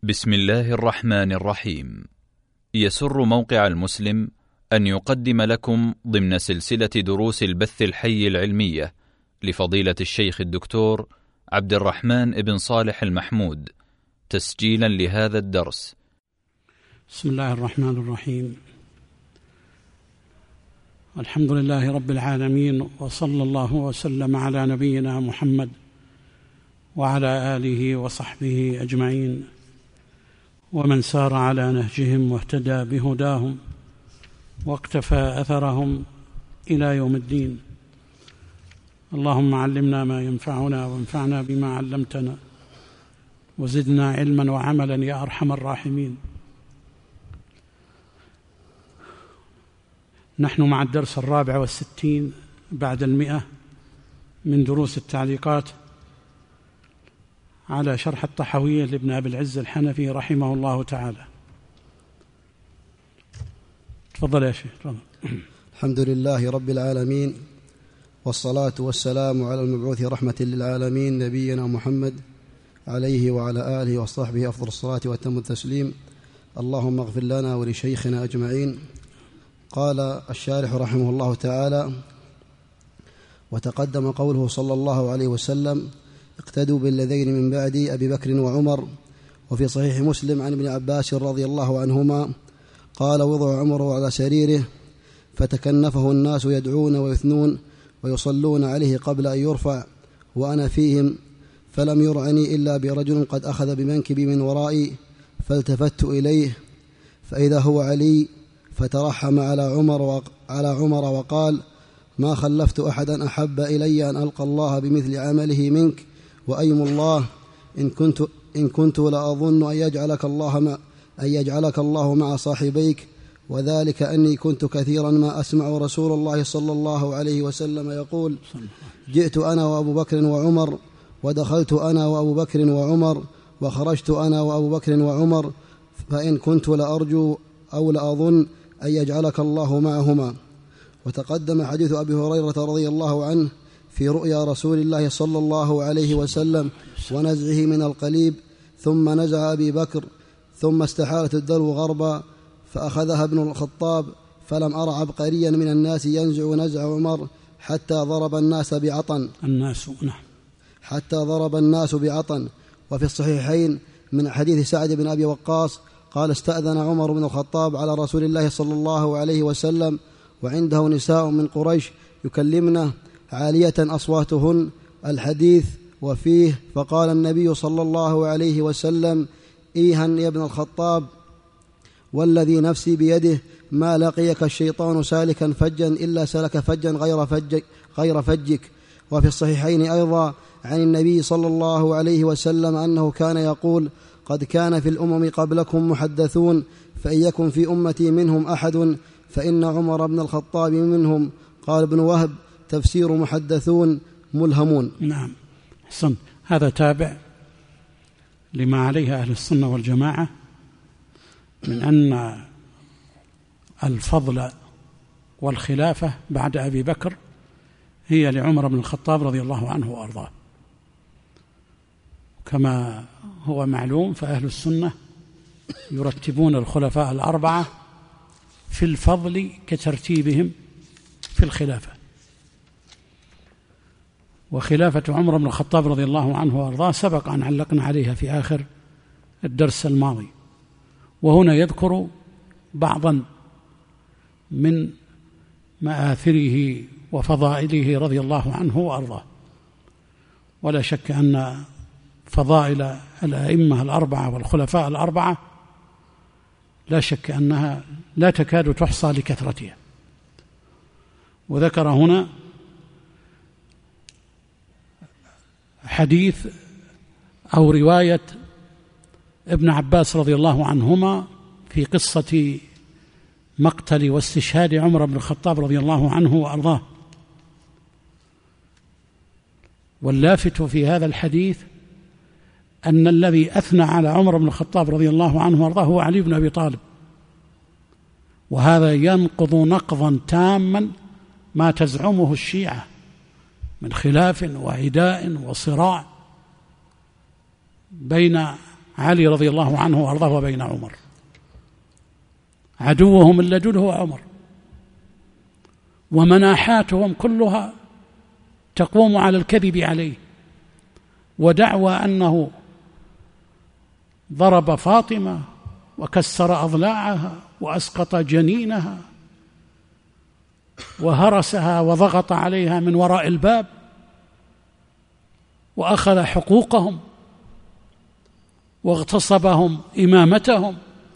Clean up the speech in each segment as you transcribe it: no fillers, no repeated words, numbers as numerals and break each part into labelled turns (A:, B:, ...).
A: بسم الله الرحمن الرحيم. يسر موقع المسلم أن يقدم لكم ضمن سلسلة دروس البث الحي العلمية لفضيلة الشيخ الدكتور عبد الرحمن بن صالح المحمود تسجيلا لهذا الدرس.
B: بسم الله الرحمن الرحيم. الحمد لله رب العالمين، وصلى الله وسلم على نبينا محمد وعلى آله وصحبه أجمعين، ومن سار على نهجهم واهتدى بهداهم واقتفى أثرهم إلى يوم الدين. اللهم علمنا ما ينفعنا وانفعنا بما علمتنا وزدنا علما وعملا يا أرحم الراحمين. نحن مع الدرس 64 بعد 100 من دروس التعليقات على شرح الطحاوية لابن أبي العز الحنفي رحمه الله تعالى. تفضل يا شيخ. تفضل.
C: الحمد لله رب العالمين، والصلاة والسلام على المبعوث رحمة للعالمين نبينا محمد عليه وعلى آله وصحبه أفضل الصلاة وأتم التسليم. اللهم اغفر لنا ولشيخنا أجمعين. قال الشارح رحمه الله تعالى: وتقدم قوله صلى الله عليه وسلم: اقتدوا بالذين من بعدي أبي بكر وعمر. وفي صحيح مسلم عن ابن عباس رضي الله عنهما قال: وضع عمر على سريره فتكنفه الناس يدعون ويثنون ويصلون عليه قبل أن يرفع وأنا فيهم، فلم يرعني إلا برجل قد أخذ بمنكبي من ورائي، فالتفت إليه فإذا هو علي، فترحم على عمر وقال: ما خلفت أحدا أحب إلي أن ألقى الله بمثل عمله منك، وأيم الله إن كنت لأظن أن يجعلك الله مع صاحبيك، وذلك أني كنت كثيرا ما أسمع رسول الله صلى الله عليه وسلم يقول: جئت أنا وأبو بكر وعمر، ودخلت أنا وأبو بكر وعمر، وخرجت أنا وأبو بكر وعمر، فإن كنت لأرجو أو لأظن أن يجعلك الله معهما. وتقدم حديث أبي هريرة رضي الله عنه في رؤيا رسول الله صلى الله عليه وسلم ونزعه من القليب، ثم نزع أبي بكر، ثم استحالت الدلو غربا فأخذها ابن الخطاب، فلم أر عبقريا من الناس ينزع نزع عمر حتى ضرب الناس بعطن. وفي الصحيحين من حديث سعد بن أبي وقاص قال: استأذن عمر بن الخطاب على رسول الله صلى الله عليه وسلم وعنده نساء من قريش يكلمنه عالية أصواتهن، الحديث. وفيه: فقال النبي صلى الله عليه وسلم: إيها يا ابن الخطاب، والذي نفسي بيده ما لقيك الشيطان سالكا فجا إلا سلك فجا غير فجك. وفي الصحيحين أيضا عن النبي صلى الله عليه وسلم أنه كان يقول: قد كان في الأمم قبلكم محدثون، فإن يكن في أمتي منهم أحد فإن عمر بن الخطاب منهم. قال ابن وهب: تفسير محدثون ملهمون.
B: نعم، حسن. هذا تابع لما عليه أهل السنة والجماعة من أن الفضل والخلافة بعد أبي بكر هي لعمر بن الخطاب رضي الله عنه وأرضاه. كما هو معلوم فأهل السنة يرتبون الخلفاء الأربعة في الفضل كترتيبهم في الخلافة. وخلافة عمر بن الخطاب رضي الله عنه وأرضاه سبق أن علقنا عليها في آخر الدرس الماضي، وهنا يذكر بعضا من مآثره وفضائله رضي الله عنه وأرضاه. ولا شك أن فضائل الأئمة الأربعة والخلفاء الأربعة لا شك أنها لا تكاد تحصى لكثرتها. وذكر هنا حديث أو رواية ابن عباس رضي الله عنهما في قصة مقتل واستشهاد عمر بن الخطاب رضي الله عنه وأرضاه. واللافت في هذا الحديث أن الذي أثنى على عمر بن الخطاب رضي الله عنه وأرضاه هو علي بن أبي طالب، وهذا ينقض نقضا تاما ما تزعمه الشيعة من خلاف وعداء وصراع بين علي رضي الله عنه وأرضاه وبين عمر. عدوهم اللدود هو عمر، ومناحاتهم كلها تقوم على الكذب عليه ودعوى أنه ضرب فاطمة وكسر أضلاعها وأسقط جنينها وهرسها وضغط عليها من وراء الباب وأخذ حقوقهم واغتصبهم إمامتهم.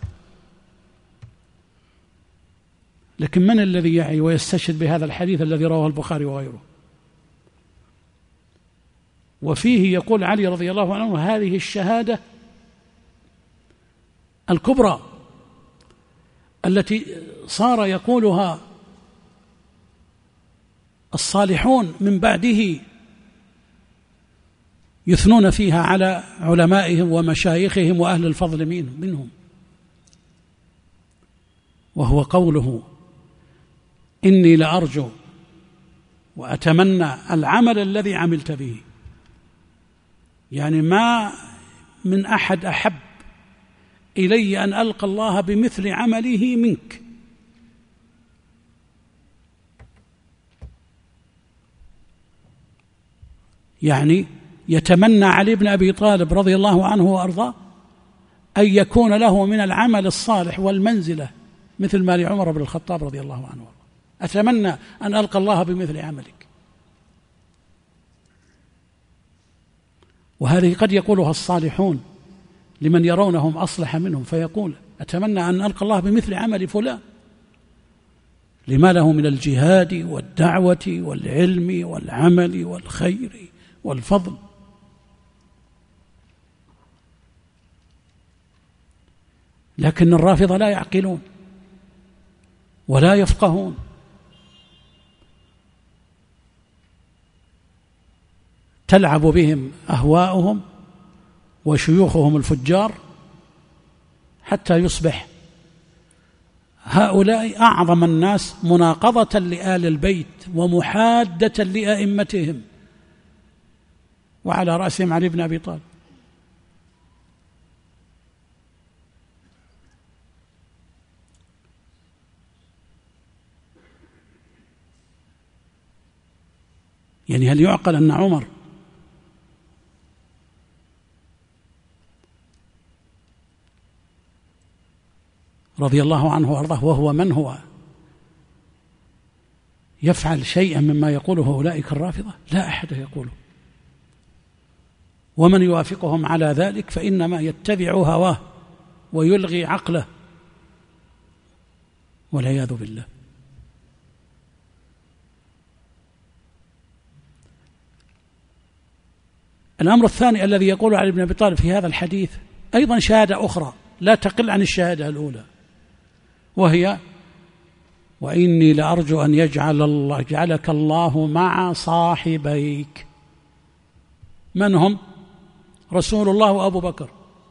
B: لكن من الذي يعي ويستشهد بهذا الحديث الذي رواه البخاري وغيره؟ وفيه يقول علي رضي الله عنه: هذه الشهادة الكبرى التي صار يقولها الصالحون من بعده يثنون فيها على علمائهم ومشايخهم وأهل الفضل منهم، وهو قوله: إني لأرجو وأتمنى العمل الذي عملت به. يعني ما من أحد أحب إلي أن ألقى الله بمثل عمله منك. يعني يتمنى علي بن أبي طالب رضي الله عنه وأرضاه أن يكون له من العمل الصالح والمنزلة مثل ما لعمر بن الخطاب رضي الله عنه وأرضاه. أتمنى أن ألقى الله بمثل عملك. وهذه قد يقولها الصالحون لمن يرونهم أصلح منهم، فيقول: أتمنى أن ألقى الله بمثل عمل فلان، لما له من الجهاد والدعوة والعلم والعمل والخير والفضل. لكن الرافضة لا يعقلون ولا يفقهون، تلعب بهم أهواؤهم وشيوخهم الفجار حتى يصبح هؤلاء أعظم الناس مناقضة لآل البيت ومحادة لأئمتهم، وعلى رأسهم علي بن أبي طالب. يعني هل يعقل أن عمر رضي الله عنه وأرضاه وهو من هو يفعل شيئا مما يقوله أولئك الرافضة؟ لا أحد يقوله، ومن يوافقهم على ذلك فإنما يتبع هواه ويلغي عقله والعياذ بالله. الأمر الثاني الذي يقول علي بن أبي طالب في هذا الحديث أيضا شهادة أخرى لا تقل عن الشهادة الأولى، وهي: وإني لأرجو أن يجعلك الله مع صاحبيك. من هم؟ رسول الله وأبو بكر.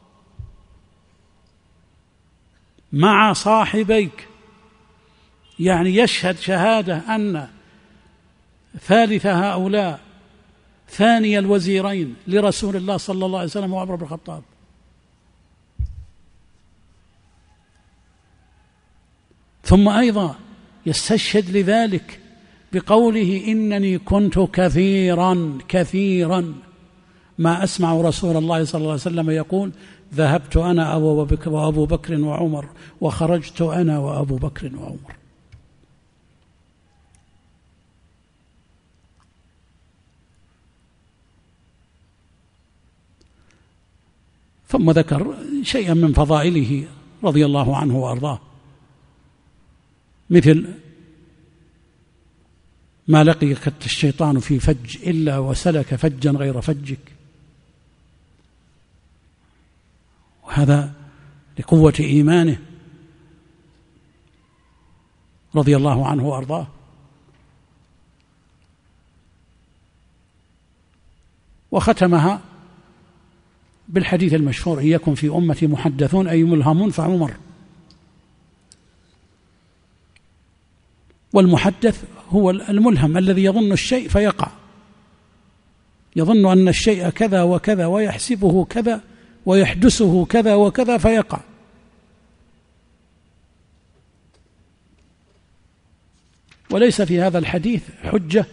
B: مع صاحبيك يعني يشهد شهادة أن ثالث هؤلاء ثاني الوزيرين لرسول الله صلى الله عليه وسلم وعمر بن الخطاب. ثم أيضا يستشهد لذلك بقوله: إنني كنت كثيرا ما أسمع رسول الله صلى الله عليه وسلم يقول: ذهبت أنا وأبو بكر وعمر، وخرجت أنا وأبو بكر وعمر. ثم ذكر شيئا من فضائله رضي الله عنه وأرضاه، مثل: ما لقيك الشيطان في فج إلا وسلك فجا غير فجك. وهذا لقوة إيمانه رضي الله عنه وأرضاه. وختمها بالحديث المشهور: إن يكن في أمتي محدثون أي ملهمون فعمر. والمحدث هو الملهم الذي يظن الشيء فيقع، يظن أن الشيء كذا وكذا ويحسبه كذا ويحدثه كذا وكذا فيقع. وليس في هذا الحديث حجة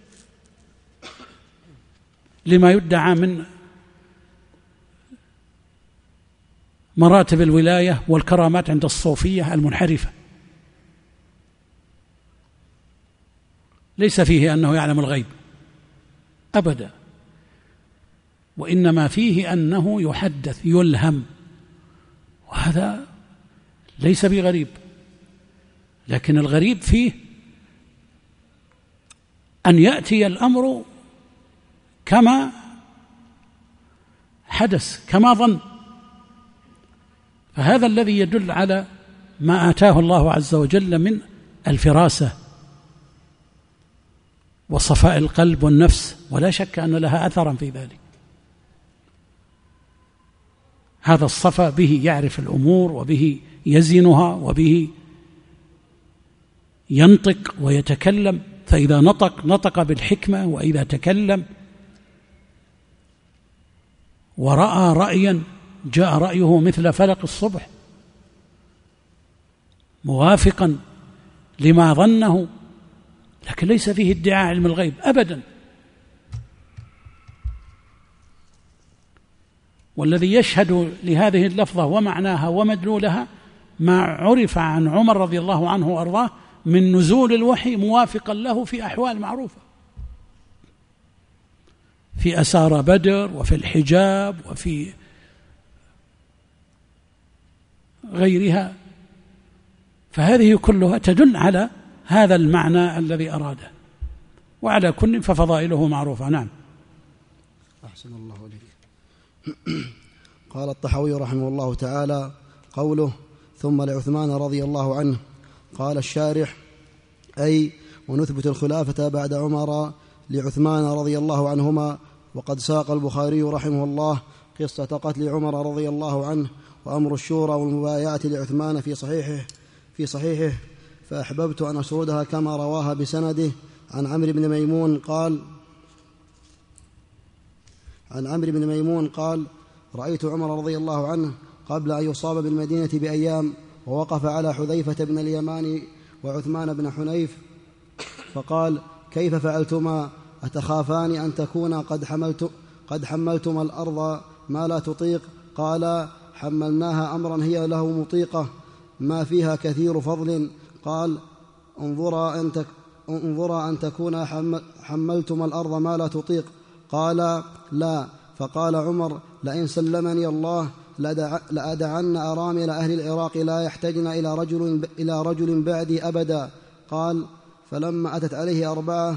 B: لما يدعى من مراتب الولاية والكرامات عند الصوفية المنحرفة. ليس فيه أنه يعلم الغيب أبدا، وإنما فيه أنه يحدث يلهم، وهذا ليس بغريب. لكن الغريب فيه أن يأتي الأمر كما حدث كما ظن، فهذا الذي يدل على ما آتاه الله عز وجل من الفراسة وصفاء القلب والنفس، ولا شك أن لها أثرا في ذلك. هذا الصفا به يعرف الأمور وبه يزنها وبه ينطق ويتكلم، فإذا نطق بالحكمة، وإذا تكلم ورأى رأيا جاء رأيه مثل فلق الصبح موافقا لما ظنه، لكن ليس فيه ادعاء علم الغيب أبدا. والذي يشهد لهذه اللفظة ومعناها ومدلولها ما عرف عن عمر رضي الله عنه وأرضاه من نزول الوحي موافقا له في أحوال معروفة، في أسارى بدر وفي الحجاب وفي غيرها، فهذه كلها تدل على هذا المعنى الذي أراده. وعلى كل ففضائله معروفة. نعم.
C: أحسن الله عليك. قال الطحاوي رحمه الله تعالى: قوله ثم لعثمان رضي الله عنه، قال الشارح: أي ونثبت الخلافة بعد عمر لعثمان رضي الله عنهما. وقد ساق البخاري رحمه الله قصة قتل عمر رضي الله عنه وأمر الشورى والمبايعة لعثمان في صحيحه، فأحببت أن أسردها كما رواها بسنده عن عمرو بن ميمون قال: رأيت عمر رضي الله عنه قبل أن يصاب بالمدينة بأيام، ووقف على حذيفة بن اليمان وعثمان بن حنيف فقال: كيف فعلتما؟ أتخافان أن تكونا قد حملتما الأرض ما لا تطيق؟ قال: حملناها أمرا هي له مطيقة ما فيها كثير فضل. قال: انظرا أن تكونا حملتما الأرض ما لا تطيق. قال: لا. فقال عمر: لئن سلمني الله لأدعن أرامل أهل العراق لا يحتجن إلى رجل بعدي أبدا. قال: فلما أتت عليه أربعة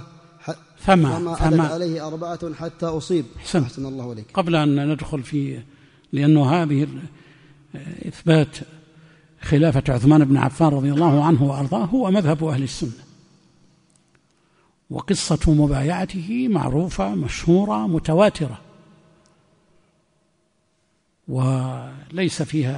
C: حتى أصيب. أحسن الله عليك.
B: قبل أن ندخل في، لأنه هذه إثبات خلافة عثمان بن عفان رضي الله عنه وأرضاه هو مذهب أهل السنة، وقصة مبايعته معروفة مشهورة متواترة، وليس فيها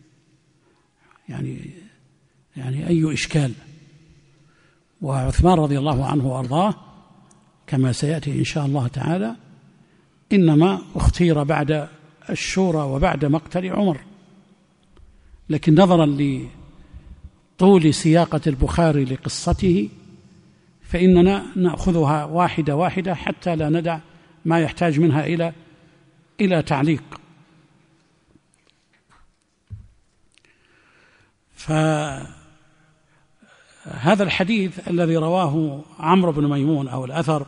B: يعني أي إشكال. وعثمان رضي الله عنه وأرضاه كما سيأتي إن شاء الله تعالى إنما اختير بعد الشورى وبعد مقتل عمر، لكن نظرا لطول سياقة البخاري لقصته فإننا نأخذها واحدة واحدة حتى لا ندع ما يحتاج منها إلى تعليق. فهذا الحديث الذي رواه عمرو بن ميمون أو الأثر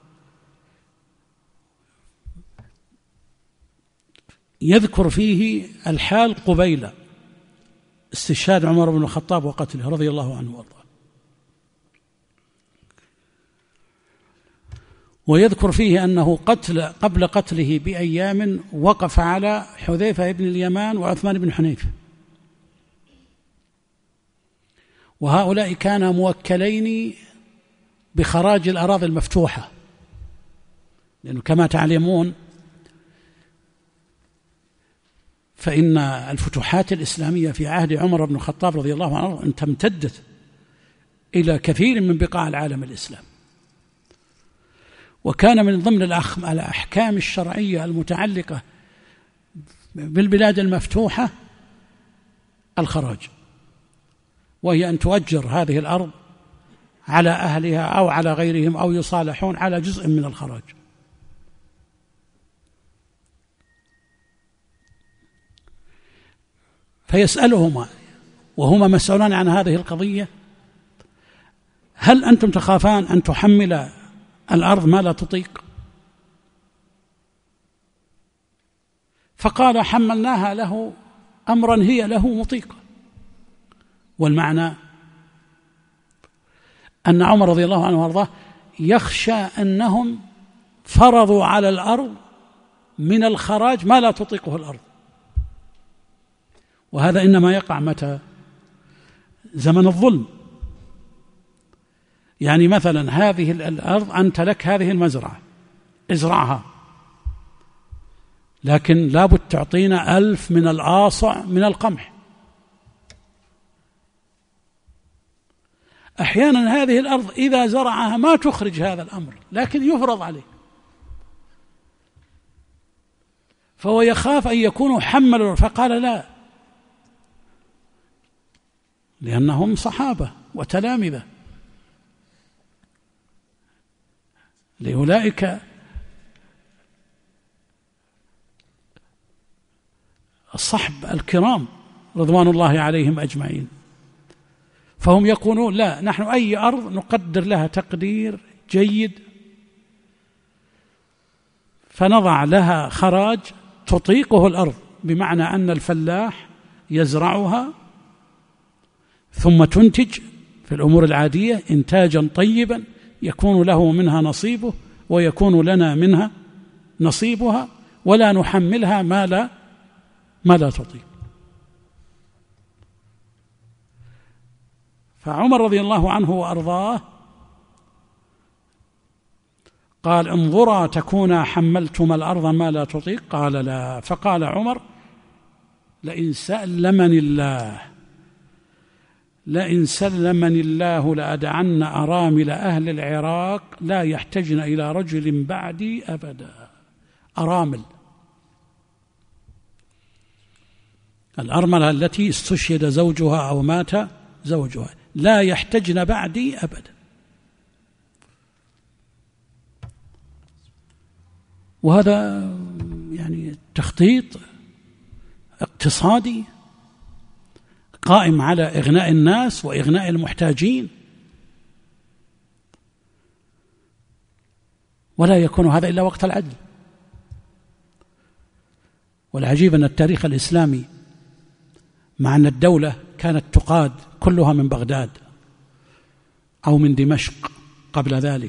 B: يذكر فيه الحال قبيل استشهاد عمر بن الخطاب وقتله رضي الله عنه وارضاه، ويذكر فيه أنه قبل قتله بأيام وقف على حذيفة بن اليمان وعثمان بن حنيف، وهؤلاء كانا موكلين بخراج الأراضي المفتوحة، لأنه كما تعلمون فإن الفتوحات الإسلامية في عهد عمر بن الخطاب رضي الله عنه أن تمتدت إلى كثير من بقاع العالم الإسلامي، وكان من ضمن الأحكام الشرعية المتعلقة بالبلاد المفتوحة الخراج، وهي أن تؤجر هذه الأرض على أهلها أو على غيرهم أو يصالحون على جزء من الخراج. فيسألهما وهما مسؤولان عن هذه القضية: هل أنتم تخافان أن تحمل الأرض ما لا تطيق؟ فقال: حملناها له أمرا هي له مطيقة. والمعنى أن عمر رضي الله عنه وارضاه يخشى أنهم فرضوا على الأرض من الخراج ما لا تطيقه الأرض، وهذا إنما يقع متى؟ زمن الظلم. يعني مثلا هذه الأرض أنت لك هذه المزرعة، ازرعها، لكن لابد تعطينا 1000 من الآصع من القمح. أحيانا هذه الأرض إذا زرعها ما تخرج هذا الأمر، لكن يفرض عليه، فهو يخاف أن يكونوا حملوا، فقال: لا، لأنهم صحابة وتلامذة لأولئك الصحب الكرام رضوان الله عليهم أجمعين. فهم يقولون: لا، نحن أي أرض نقدر لها تقدير جيد، فنضع لها خراج تطيقه الأرض، بمعنى أن الفلاح يزرعها ثم تنتج في الأمور العادية إنتاجا طيبا يكون له منها نصيبه ويكون لنا منها نصيبها، ولا نحملها ما لا تطيق. فعمر رضي الله عنه وأرضاه قال: انظرا تكونا حملتما الأرض ما لا تطيق. قال: لا. فقال عمر: لئن سلمني الله لأدعن أرامل أهل العراق لا يحتجن إلى رجل بعدي أبدا. أرامل، الأرملة التي استشهد زوجها أو مات زوجها، لا يحتجن بعدي أبدا. وهذا يعني تخطيط اقتصادي قائم على إغناء الناس وإغناء المحتاجين، ولا يكون هذا إلا وقت العدل. والعجيب أن التاريخ الإسلامي مع أن الدولة كانت تقاد كلها من بغداد أو من دمشق قبل ذلك،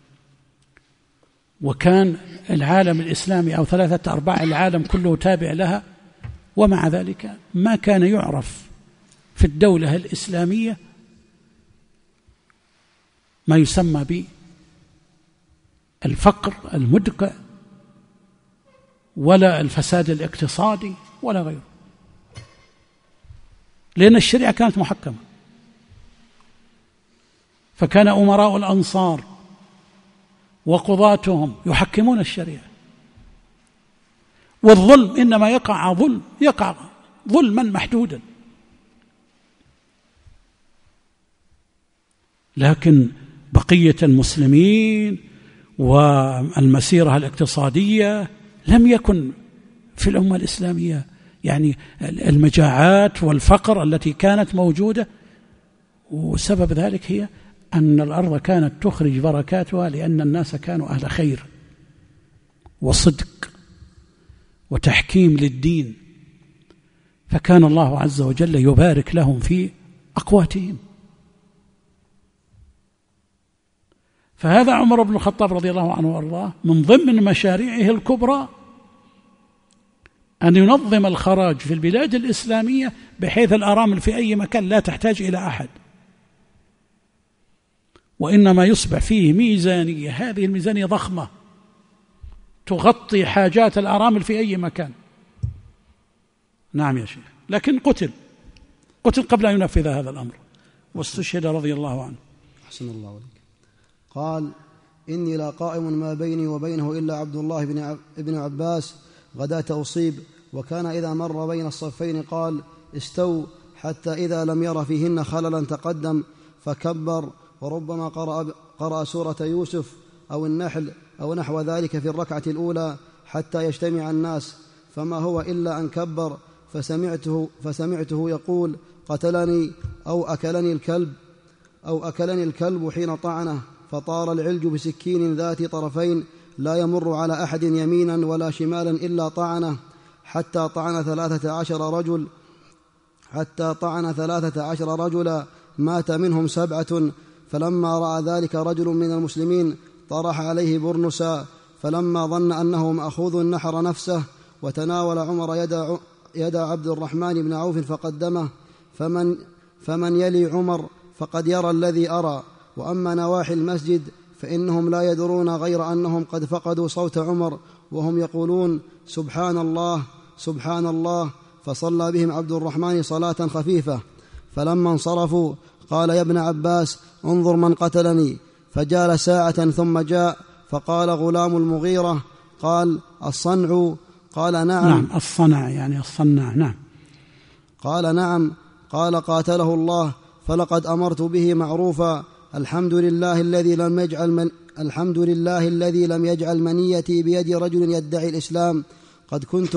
B: وكان العالم الإسلامي أو 3/4 العالم كله تابع لها، ومع ذلك ما كان يعرف في الدولة الإسلامية ما يسمى بالفقر المدقع ولا الفساد الاقتصادي ولا غيره، لأن الشريعة كانت محكمة. فكان أمراء الأنصار وقضاتهم يحكمون الشريعة، والظلم إنما يقع ظلما محدودا، لكن بقية المسلمين والمسيرة الاقتصادية لم يكن في الأمة الإسلامية يعني المجاعات والفقر التي كانت موجودة، وسبب ذلك هي أن الأرض كانت تخرج بركاتها، لأن الناس كانوا أهل خير وصدق وتحكيم للدين، فكان الله عز وجل يبارك لهم في أقواتهم. فهذا عمر بن الخطاب رضي الله عنه وارضاه من ضمن مشاريعه الكبرى أن ينظم الخراج في البلاد الإسلامية بحيث الأرامل في أي مكان لا تحتاج إلى أحد، وإنما يصبح فيه ميزانية، هذه الميزانية ضخمة تغطي حاجات الأرامل في أي مكان. نعم يا شيخ، لكن قتل قبل أن ينفذ هذا الأمر واستشهد رضي الله عنه.
C: أحسن الله عليك. قال: إني لا قائم ما بيني وبينه إلا عبد الله بن عباس غداة أصيب وكان إذا مر بين الصفين قال: استووا، حتى إذا لم ير فيهن خللا تقدم فكبر، وربما قرأ سورة يوسف أو النحل أو نحو ذلك في الركعة الأولى حتى يجتمع الناس، فما هو إلا أن كبر، فسمعته يقول: قتلني أو أكلني الكلب حين طعنه، فطار العلج بسكين ذات طرفين لا يمر على أحد يمينا ولا شمالا إلا طعنه، حتى طعن 13 رجلا مات منهم 7. فلما رأى ذلك رجل من المسلمين طرح عليه برنسا، فلما ظن أنه مأخوذ نحر نفسه، وتناول عمر يد عبد الرحمن بن عوف فقدمه، فمن يلي عمر فقد يرى الذي أرى. وأما نواحي المسجد فإنهم لا يدرون غير أنهم قد فقدوا صوت عمر وهم يقولون: سبحان الله سبحان الله. فصلى بهم عبد الرحمن صلاة خفيفة. فلما انصرفوا قال: يا ابن عباس، انظر من قتلني. فجال ساعة ثم جاء فقال: غلام المغيرة. قال: الصنع؟ قال: نعم.
B: الصنع يعني الصناع. نعم.
C: قال: نعم. قال: قاتله الله، فلقد أمرت به معروفا. الحمد لله الذي لم يجعل منيتي بيد رجل يدعي الإسلام. قد كنت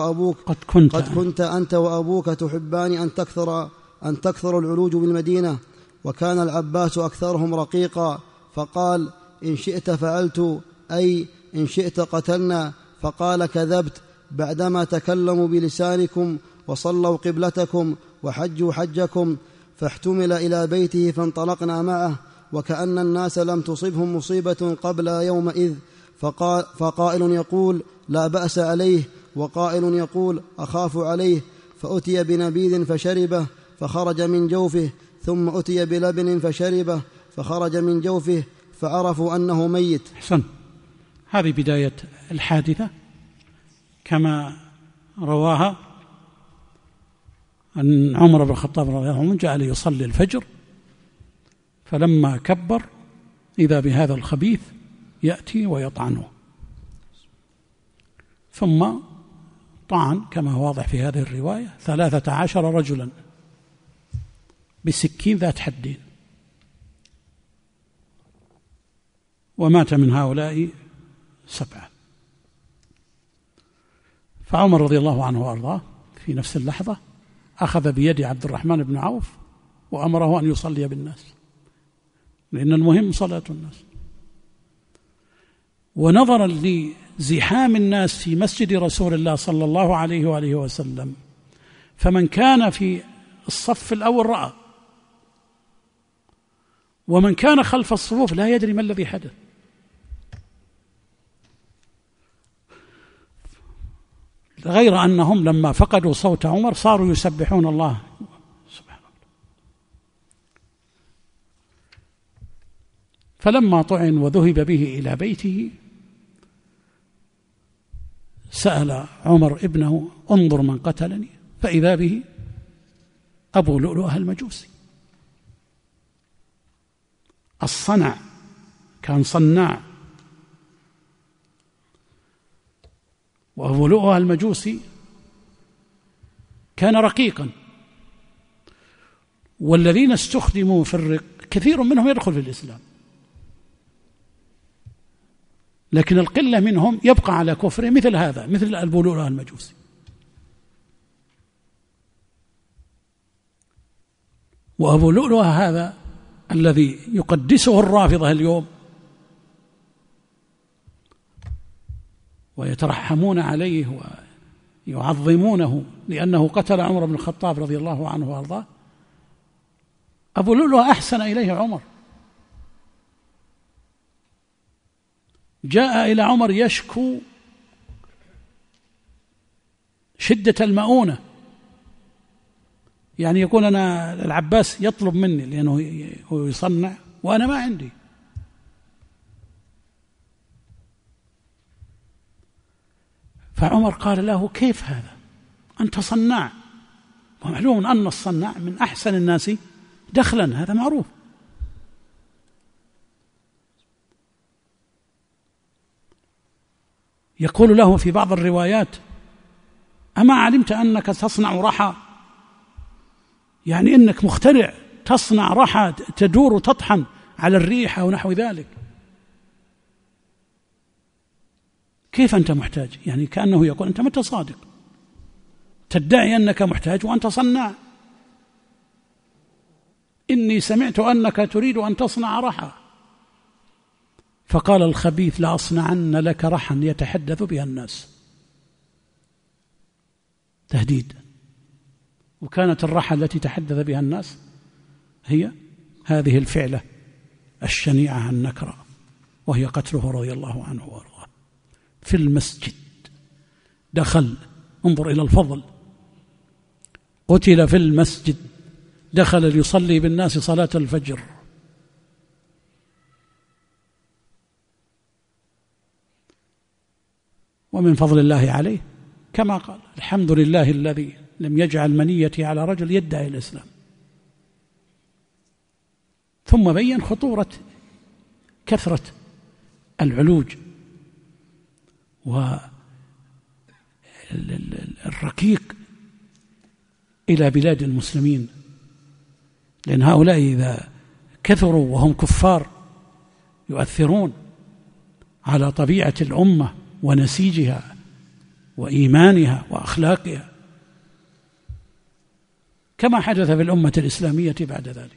C: أنت وأبوك تحبان أن تكثر العلوج بالمدينة، وكان العباس أكثرهم رقيقا. فقال: إن شئت فعلت، أي إن شئت قتلنا. فقال: كذبت، بعدما تكلموا بلسانكم وصلوا قبلتكم وحجوا حجكم. فاحتمل إلى بيته فانطلقنا معه، وكأن الناس لم تصبهم مصيبة قبل يومئذ. فقائل يقول: لا بأس عليه، وقائل يقول: أخاف عليه. فأتي بنبيذ فشربه فخرج من جوفه، ثم أتي بلبن فشربه فخرج من جوفه، فعرفوا أنه ميت.
B: حسن. هذه بداية الحادثة كما رواها أن عمر بن الخطاب رضي الله عنه جعل يصلي الفجر، فلما كبر إذا بهذا الخبيث يأتي ويطعنه، ثم طعن كما هو واضح في هذه الرواية 13 رجلا بسكين ذات حدين، ومات من هؤلاء 7. فعمر رضي الله عنه وأرضاه في نفس اللحظة أخذ بيد عبد الرحمن بن عوف وأمره أن يصلي بالناس، لأن المهم صلاة الناس. ونظرا لزحام الناس في مسجد رسول الله صلى الله عليه وآله وسلم، فمن كان في الصف الأول رأى، ومن كان خلف الصفوف لا يدري ما الذي حدث. غير أنهم لما فقدوا صوت عمر صاروا يسبحون الله سبحانه. فلما طعن وذهب به إلى بيته سأل عمر ابنه: انظر من قتلني، فإذا به أبو لؤلؤة المجوسي. الصنع، كان صناع. وأبو لؤلؤة المجوسي كان رقيقا، والذين استخدموا في الرق كثير منهم يدخل في الإسلام، لكن القلة منهم يبقى على كفره، مثل هذا، مثل أبو لؤلؤة المجوسي. وأبو لؤلؤة هذا الذي يقدسه الرافضة اليوم ويترحمون عليه ويعظمونه لأنه قتل عمر بن الخطاب رضي الله عنه وأرضاه، أبو لؤلؤة أحسن إليه عمر. جاء إلى عمر يشكو شدة المؤونة، يعني يقول: أنا العباس يطلب مني لأنه هو يصنع وأنا ما عندي. فعمر قال له: كيف هذا؟ أنت صناع، ومعلوم أن الصناع من أحسن الناس دخلا، هذا معروف. يقول له في بعض الروايات: أما علمت أنك تصنع رحى؟ يعني إنك مخترع تصنع رحى تدور وتطحن على الريح أو نحو ذلك. كيف أنت محتاج؟ يعني كأنه يقول أنت متى صادق؟ تدعي أنك محتاج وأنت صناع. إني سمعت أنك تريد أن تصنع رحى. فقال الخبيث لأصنعن لك رحى يتحدث بها الناس. تهديد. وكانت الرحى التي تحدث بها الناس هي هذه الفعلة الشنيعة النكرة، وهي قتله رضي الله عنه وارضاه في المسجد. دخل، انظر إلى الفضل، قتل في المسجد، دخل ليصلي بالناس صلاة الفجر. ومن فضل الله عليه كما قال: الحمد لله الذي لم يجعل منيتي على رجل يدعي الإسلام. ثم بين خطورة كثرة العلوج والركيك إلى بلاد المسلمين، لأن هؤلاء إذا كثروا وهم كفار يؤثرون على طبيعة الأمة ونسيجها وإيمانها وأخلاقها، كما حدث في الأمة الإسلامية بعد ذلك.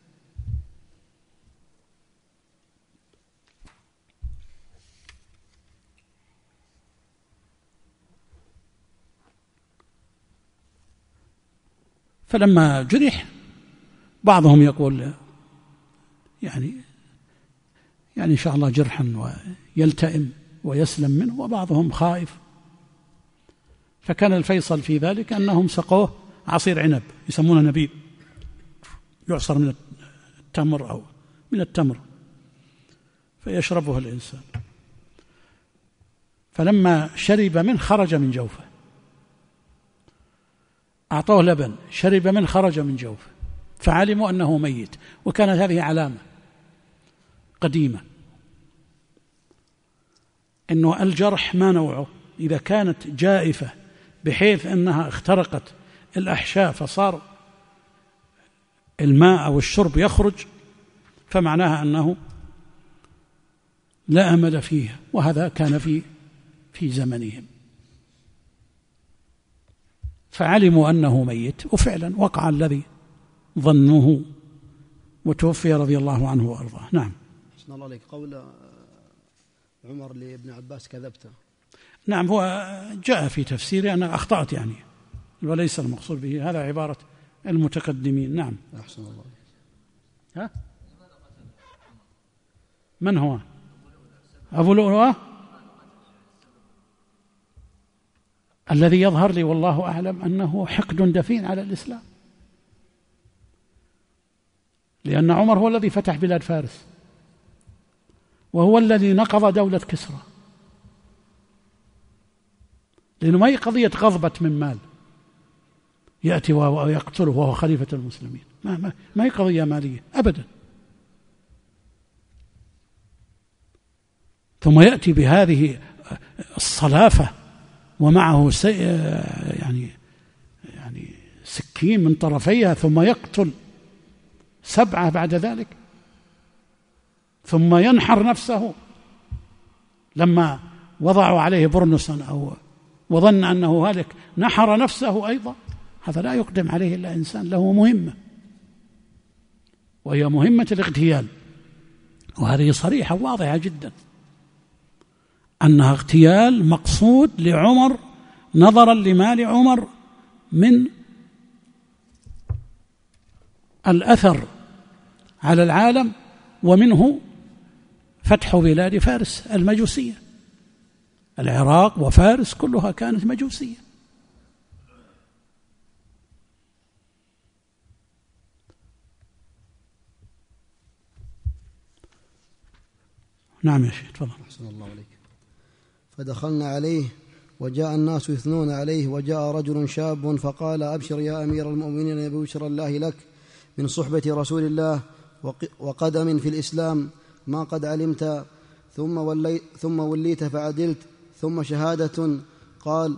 B: فلما جرح بعضهم يقول يعني إن شاء الله جرحا ويلتئم ويسلم منه، وبعضهم خائف. فكان الفيصل في ذلك أنهم سقوه عصير عنب يسمونه نبيذ، يعصر من التمر أو من التمر فيشربه الإنسان. فلما شرب منه خرج من جوفه، أعطوه لبن شرب منه خرج من جوفه، فعلموا أنه ميت. وكانت هذه علامة قديمة إنه الجرح ما نوعه، إذا كانت جائفة بحيث أنها اخترقت الأحشاء فصار الماء أو الشرب يخرج، فمعناها أنه لا أمل فيه. وهذا كان في زمنهم، فعلموا أنه ميت، وفعلا وقع الذي ظنوه وتوفي رضي الله عنه وأرضاه. نعم.
C: أحسن الله عليك. قول عمر لابن عباس كذبت.
B: نعم، هو جاء في تفسيره أنا أخطأت يعني، وليس المقصود به، هذا عبارة المتقدمين. نعم.
C: أحسن الله عليك.
B: ها؟ من هو؟ أبو لؤلؤة الذي يظهر لي والله أعلم أنه حقد دفين على الإسلام، لأن عمر هو الذي فتح بلاد فارس، وهو الذي نقض دولة كسرى، لأنه ما هي قضية غضبة من مال يأتي ويقتله وهو خليفة المسلمين، ما هي قضية مالية أبدا. ثم يأتي بهذه الصلافة ومعه يعني سكين من طرفيها، ثم يقتل 7 بعد ذلك، ثم ينحر نفسه لما وضعوا عليه برنسا وظن أنه هالك، نحر نفسه أيضا. هذا لا يقدم عليه إلا إنسان له مهمة، وهي مهمة الاغتيال، وهذه صريحة واضحة جدا أنها اغتيال مقصود لعمر نظرا لما لعمر من الأثر على العالم، ومنه فتح بلاد فارس المجوسية. العراق وفارس كلها كانت مجوسية. نعم يا شيخ تفضل.
C: أحسن الله عليك. فدخلنا عليه وجاء الناس يثنون عليه، وجاء رجل شاب فقال: أبشر يا أمير المؤمنين ببشرى الله لك من صحبة رسول الله وقدم في الإسلام ما قد علمت، ثم وليت فعدلت، ثم شهادة قال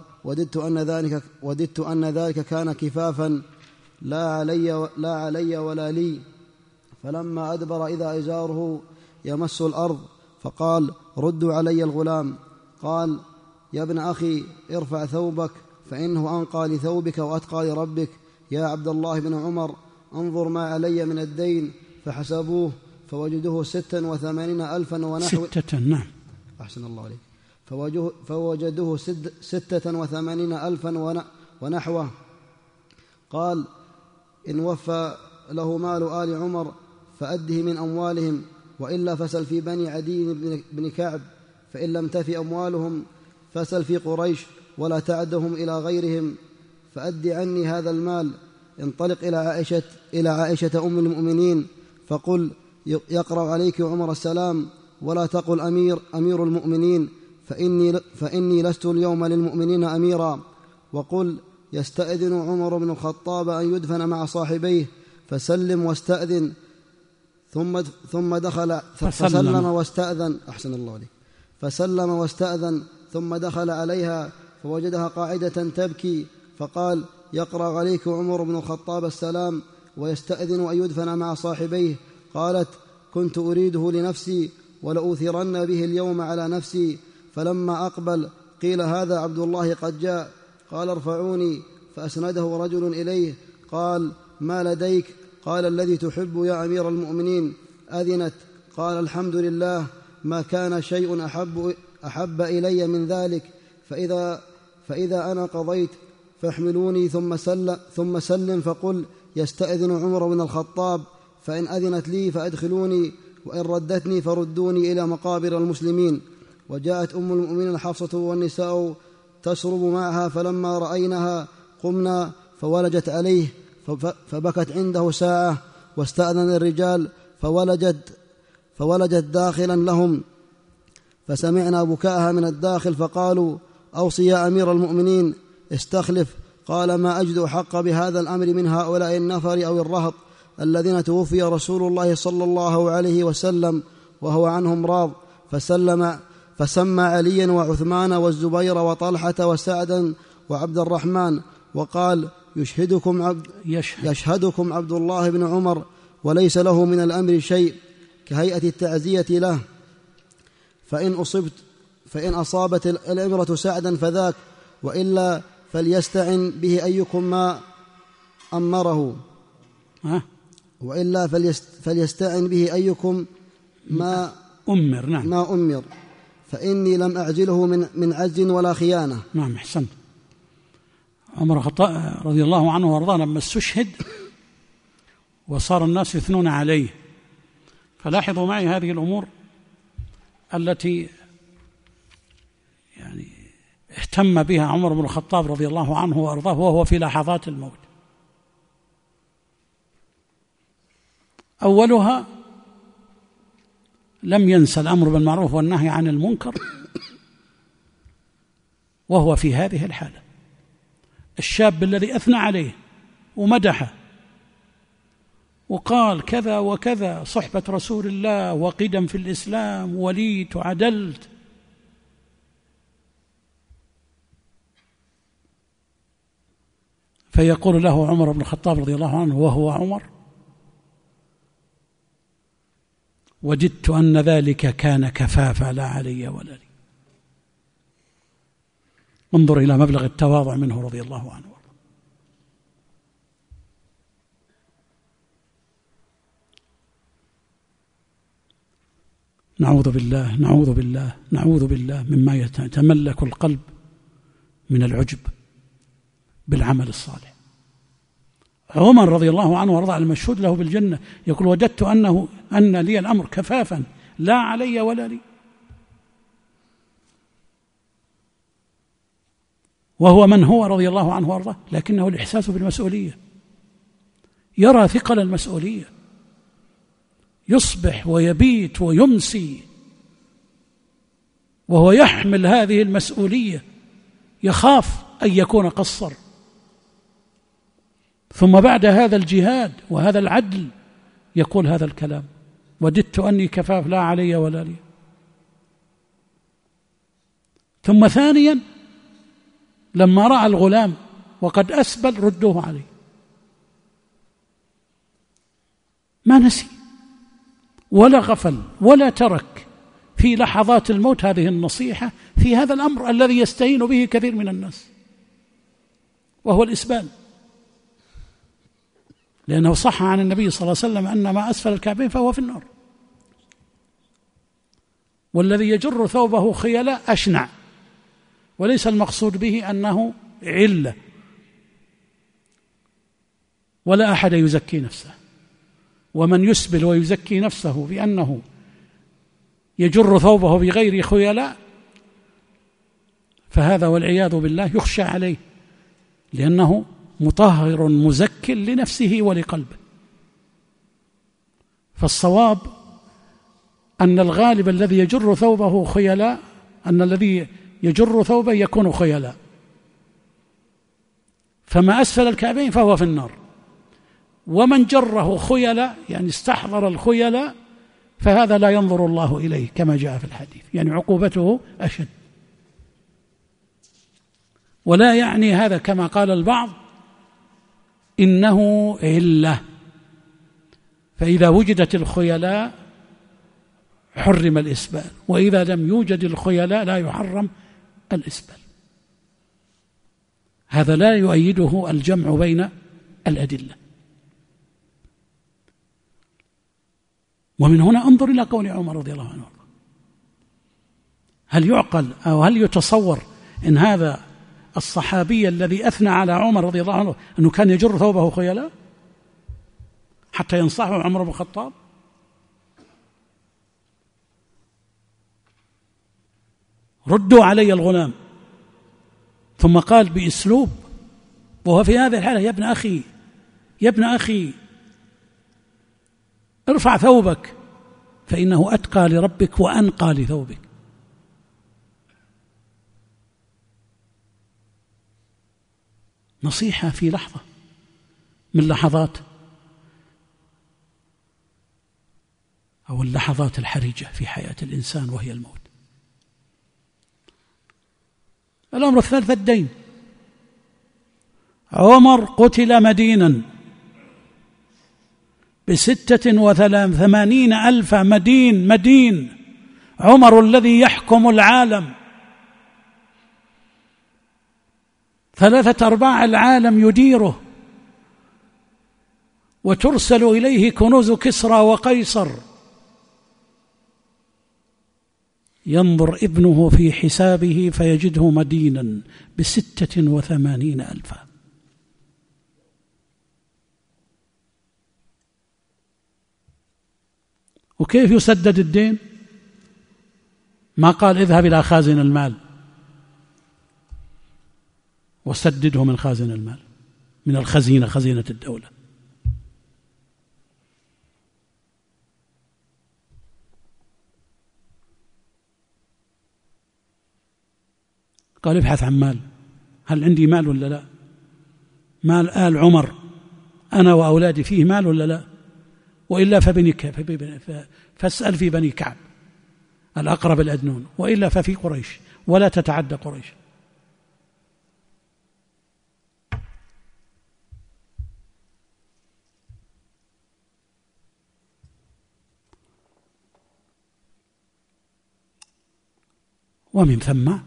C: وددت أن ذلك كان كفافا لا علي ولا لي. فلما أدبر إذا إزاره يمس الأرض فقال ردوا علي الغلام. قال يا ابن أخي ارفع ثوبك فإنه أنقى لثوبك وأتقى لربك. يا عبد الله بن عمر انظر ما علي من الدين. فحسبوه فوجدوه 86,000 ونحو.
B: نعم
C: أحسن الله عليك. فوجدوه 86,000 ونحوه. قال إن وفى له مال آل عمر فأده من أموالهم، وإلا فسل في بني عدي بن كعب، فإن لم تفي أموالهم فسل في قريش ولا تعدهم إلى غيرهم، فأد عني هذا المال. انطلق إلى عائشة أم المؤمنين فقل يقرأ عليك عمر السلام، ولا تقل أمير المؤمنين، فإني لست اليوم للمؤمنين أميرا. وقل يستأذن عمر بن الخطاب أن يدفن مع صاحبيه، فسلم واستأذن. ثم دخل فسلم واستأذن. أحسن الله عليك. فسلم واستأذن ثم دخل عليها فوجدها قاعدة تبكي، فقال يقرأ عليك عمر بن الخطاب السلام ويستأذن أن يدفن مع صاحبيه. قالت كنت أريده لنفسي ولأوثرن به اليوم على نفسي. فلما أقبل قيل هذا عبد الله قد جاء. قال ارفعوني، فأسنده رجل إليه. قال ما لديك؟ قال الذي تحب يا أمير المؤمنين أذنت. قال الحمد لله، ما كان شيء أحب إلي من ذلك. فإذا أنا قضيت فاحملوني ثم سلم فقل يستأذن عمر بن الخطاب، فإن أذنت لي فأدخلوني، وإن ردتني فردوني إلى مقابر المسلمين. وجاءت أم المؤمنين حفصة والنساء تشرب معها، فلما رأينها قمنا فولجت عليه، فبكت عنده ساعة، واستأذن الرجال فولجت داخلا لهم، فسمعنا بكاءها من الداخل، فقالوا أوصي يا أمير المؤمنين استخلف. قال ما أجد حق بهذا الأمر من هؤلاء النفر أو الرهط الذين توفي رسول الله صلى الله عليه وسلم وهو عنهم راض. فسمى عليا وعثمان والزبير وطلحة وسعدا وعبد الرحمن، وقال يشهدكم عبد الله بن عمر، وليس له من الأمر شيء، كهيئة التعزية له. فإن أصابت الإمرة سعدا فذاك، وإلا فليستعن به أيكم ما أمره، وإلا فليستعن به أيكم ما
B: أمر. نعم.
C: ما أمر، فإني لم أعجله من عجز ولا خيانة.
B: نعم أحسنت. عمر الخطاب رضي الله عنه وارضاه لما استشهد وصار الناس يثنون عليه، فلاحظوا معي هذه الأمور التي يعني اهتم بها عمر بن الخطاب رضي الله عنه وارضاه وهو في لحظات الموت. أولها لم ينسى الأمر بالمعروف والنهي عن المنكر وهو في هذه الحالة. الشاب الذي أثنى عليه ومدحه وقال كذا وكذا، صحبة رسول الله وقدم في الإسلام، وليت وعدلت، فيقول له عمر بن الخطاب رضي الله عنه وهو عمر وجدت أن ذلك كان كفافا لا علي ولا لي. انظر إلى مبلغ التواضع منه رضي الله عنه. نعوذ بالله نعوذ بالله نعوذ بالله مما يتملك القلب من العجب بالعمل الصالح. عمر رضي الله عنه وارضاه المشهود له بالجنة يقول وجدت أن لي الأمر كفافا لا علي ولا لي، وهو من هو رضي الله عنه وارضاه، لكنه الإحساس بالمسؤولية، يرى ثقل المسؤولية، يصبح ويبيت ويمسي وهو يحمل هذه المسؤولية، يخاف أن يكون قصر. ثم بعد هذا الجهاد وهذا العدل يقول هذا الكلام وددت أني كفاف لا علي ولا لي. ثم ثانيا لما رأى الغلام وقد أسبل ردوه عليه، ما نسي ولا غفل ولا ترك في لحظات الموت هذه النصيحة في هذا الأمر الذي يستهين به كثير من الناس، وهو الإسبال. لأنه صح عن النبي صلى الله عليه وسلم أن ما أسفل الكعبين فهو في النار، والذي يجر ثوبه خيلاء أشنع، وليس المقصود به أنه علة، ولا أحد يزكي نفسه. ومن يسبل ويزكي نفسه بأنه يجر ثوبه بغير خيلاء فهذا والعياذ بالله يخشى عليه، لأنه مطهر مزك لنفسه ولقلبه. فالصواب أن الغالب الذي يجر ثوبه خيلاء، أن الذي يجر ثوبه يكون خيلاء، فما أسفل الكعبين فهو في النار. ومن جره خيلاء يعني استحضر الخيلاء فهذا لا ينظر الله إليه كما جاء في الحديث، يعني عقوبته أشد. ولا يعني هذا كما قال البعض إنه علة، فإذا وجدت الخيلاء حرم الإسبال، وإذا لم يوجد الخيلاء لا يحرم الإسبال. هذا لا يؤيده الجمع بين الأدلة. ومن هنا انظر إلى قول عمر رضي الله عنه، هل يعقل أو هل يتصور إن هذا الصحابي الذي أثنى على عمر رضي الله عنه أنه كان يجر ثوبه خيلاء حتى ينصحه عمر بن الخطاب؟ ردوا علي الغلام، ثم قال بأسلوب وهو في هذه الحالة: يا ابن أخي يا ابن أخي ارفع ثوبك فإنه أتقى لربك وأنقى لثوبك. نصيحة في لحظة من لحظات أو اللحظات الحرجة في حياة الإنسان وهي الموت. الأمر الثالث الدين. عمر قتل مدينا ب86,000 مدين، عمر الذي يحكم العالم، 3/4 العالم يديره، وترسل إليه كنوز كسرى وقيصر. ينظر ابنه في حسابه فيجده مدينا ب86,000. وكيف يسدد الدين؟ ما قال اذهب إلى خازن المال وسدده من خازن المال، من الخزينة، خزينة الدولة. قال ابحث عن مال، هل عندي مال ولا لا؟ مال آل عمر أنا وأولادي فيه مال ولا لا؟ وإلا فاسأل في بني كعب الأقرب الأدنون، وإلا ففي قريش، ولا تتعدى قريش. ومن ثم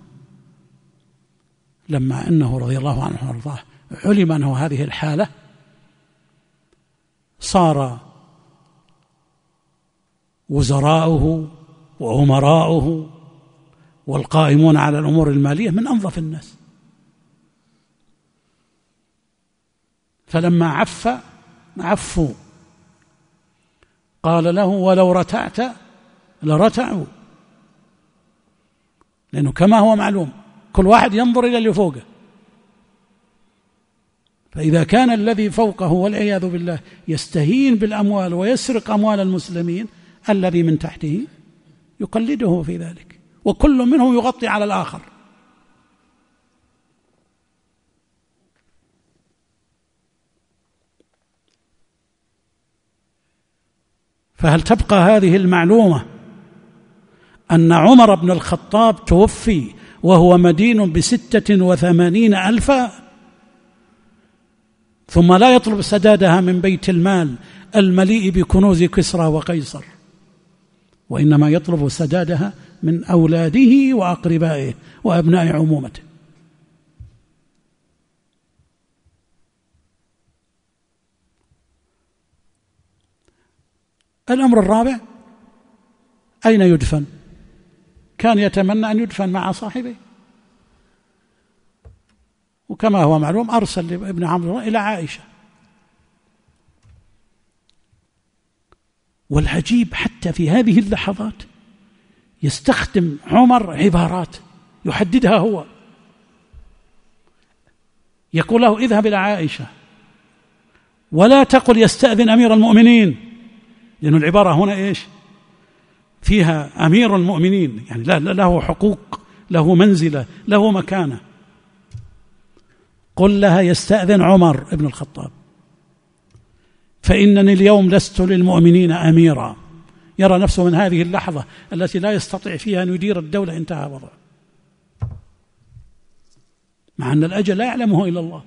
B: لما أنه رضي الله عنه وارضاه علم أنه هذه الحالة، صار وزراؤه وأمراؤه والقائمون على الأمور المالية من أنظف الناس. فلما عفوا قال له: ولو رتعت لرتعوا. لأنه كما هو معلوم كل واحد ينظر إلى اللي فوقه، فإذا كان الذي فوقه والعياذ بالله يستهين بالأموال ويسرق أموال المسلمين، الذي من تحته يقلده في ذلك، وكل منهم يغطي على الآخر. فهل تبقى هذه المعلومة أن عمر بن الخطاب توفي وهو مدين ب86,000 ثم لا يطلب سدادها من بيت المال المليء بكنوز كسرى وقيصر، وإنما يطلب سدادها من أولاده وأقربائه وأبناء عمومته. الأمر الرابع: أين يدفن؟ كان يتمنى أن يدفن مع صاحبه، وكما هو معلوم أرسل ابن عمرو إلى عائشة. والعجيب حتى في هذه اللحظات يستخدم عمر عبارات يحددها هو، يقول له: اذهب إلى عائشة ولا تقل يستأذن أمير المؤمنين، لأن العبارة هنا إيش؟ فيها أمير المؤمنين، يعني له حقوق، له منزلة، له مكانة. قل لها يستأذن عمر بن الخطاب، فإنني اليوم لست للمؤمنين أميرا. يرى نفسه من هذه اللحظة التي لا يستطيع فيها أن يدير الدولة انتهى وضعه، مع أن الأجل لا يعلمه إلا الله.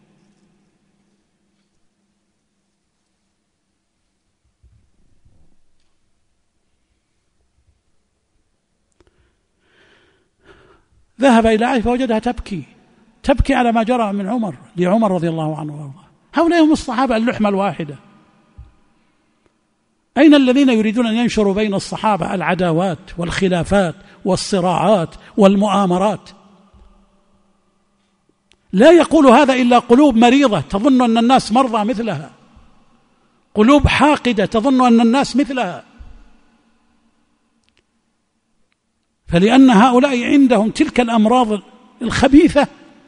B: ذهب إلى عائشة فوجدها تبكي على ما جرى من لعمر رضي الله عنه وارضاه. هؤلاء هم الصحابة اللحمة الواحدة. أين الذين يريدون أن ينشروا بين الصحابة العداوات والخلافات والصراعات والمؤامرات؟ لا يقول هذا إلا قلوب مريضة تظن أن الناس مرضى مثلها، قلوب حاقدة تظن أن الناس مثلها. فلأن هؤلاء عندهم تلك الأمراض الخبيثة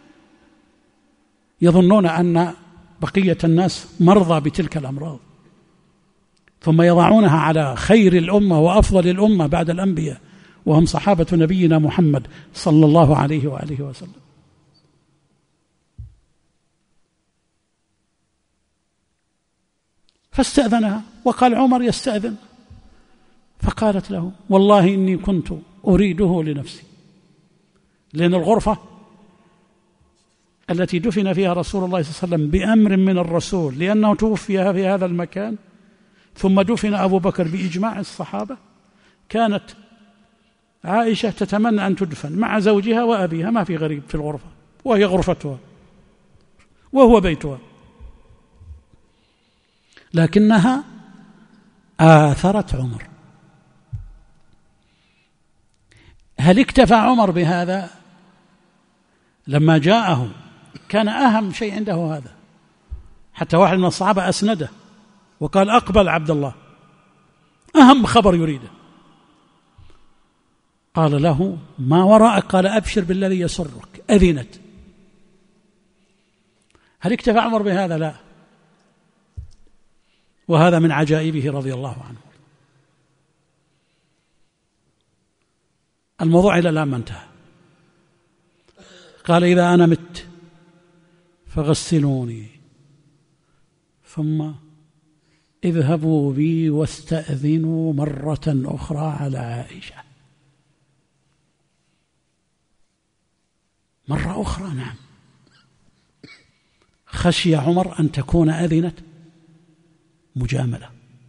B: يظنون أن بقية الناس مرضى بتلك الأمراض، ثم يضعونها على خير الأمة وأفضل الأمة بعد الأنبياء، وهم صحابة نبينا محمد صلى الله عليه وآله وسلم. فاستأذنها، وقال عمر يستأذن، فقالت له: والله إني كنت أريده لنفسي، لأن الغرفة التي دفن فيها رسول الله صلى الله عليه وسلم بأمر من الرسول، لأنه توفي في هذا المكان ثم دفن أبو بكر بإجماع الصحابة، كانت عائشة تتمنى أن تدفن مع زوجها وأبيها، ما في غريب في الغرفة، وهي غرفتها وهو بيتها، لكنها آثرت عمر. هل اكتفى عمر بهذا؟ لما جاءه كان أهم شيء عنده هذا، حتى واحد من الصحابة أسنده وقال: أقبل عبد الله، أهم خبر يريده. قال له: ما وراءك؟ قال: أبشر بالذي يسرك، أذنت. هل اكتفى عمر بهذا؟ لا. وهذا من عجائبه رضي الله عنه. الموضوع إلى الآن ما انتهى. قال: إذا أنا مت فغسلوني، ثم اذهبوا بي واستأذنوا مرة أخرى على عائشة. مرة أخرى، نعم. خشي عمر أن تكون أذنت مجاملة.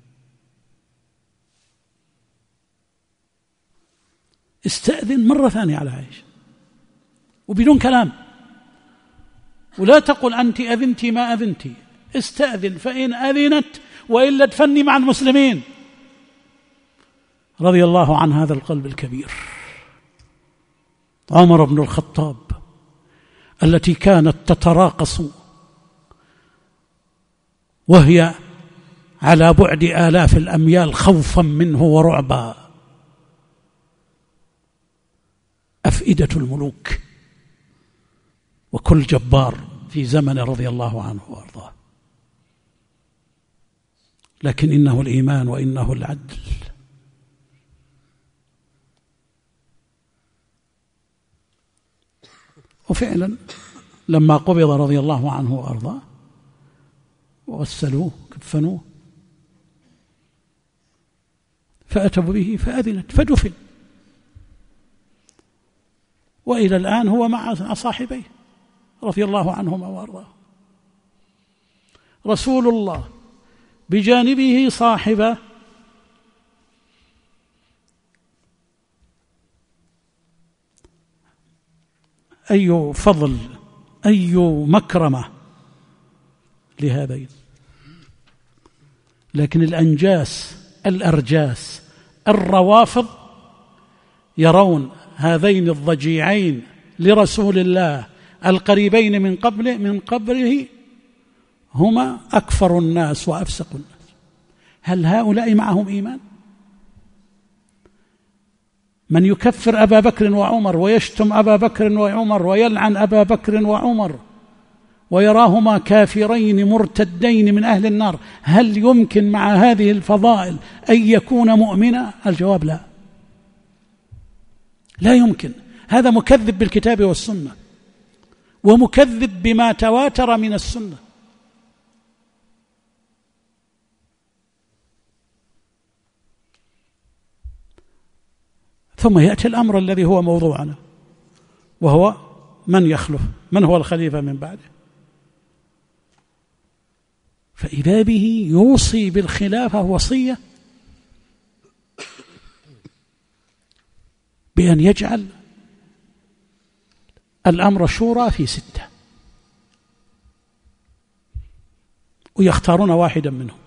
B: استأذن مرة ثانية على عائشة وبدون كلام، ولا تقل أنت أذنتي ما أذنتي، استأذن، فإن أذنت وإلا ادفني مع المسلمين. رضي الله عن هذا القلب الكبير عمر بن الخطاب، التي كانت تتراقص وهي على بعد آلاف الأميال خوفا منه ورعبا أفئدة الملوك وكل جبار في زمن رضي الله عنه وأرضاه. لكن إنه الإيمان وإنه العدل. وفعلا لما قبض رضي الله عنه وأرضاه وغسلوه كفنوه فأتوا به فأذنت فدفن. وإلى الآن هو مع صاحبيه رضي الله عنهما وأرضاه. رسول الله بجانبه صاحبه أي فضل، أي مكرمة لهذين. لكن الأنجاس الأرجاس الروافض يرون هذين الضجيعين لرسول الله القريبين من قبره هما أكفر الناس وأفسق الناس. هل هؤلاء معهم إيمان؟ من يكفر أبا بكر وعمر ويشتم أبا بكر وعمر ويلعن أبا بكر وعمر ويراهما كافرين مرتدين من أهل النار، هل يمكن مع هذه الفضائل أن يكون مؤمنا؟ الجواب لا، لا يمكن. هذا مكذب بالكتاب والسنة، ومكذب بما تواتر من السنة. ثم يأتي الأمر الذي هو موضوعنا، وهو من يخلف، من هو الخليفة من بعده. فإذا به يوصي بالخلافة وصية بأن يجعل الأمر شورى في 6، ويختارون واحدا منهم،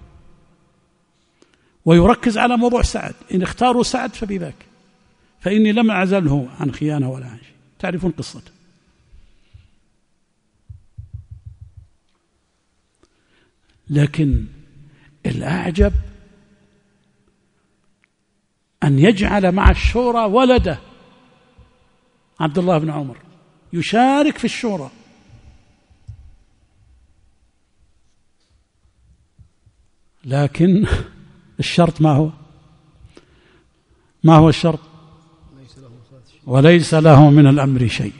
B: ويركز على موضوع سعد. إن اختاروا سعد فبذاك، فإني لم أعزله عن خيانة ولا عن شيء، تعرفون قصته. لكن الأعجب أن يجعل مع الشورى ولده عبد الله بن عمر يشارك في الشورى. لكن الشرط ما هو الشرط؟ وليس له من الأمر شيء.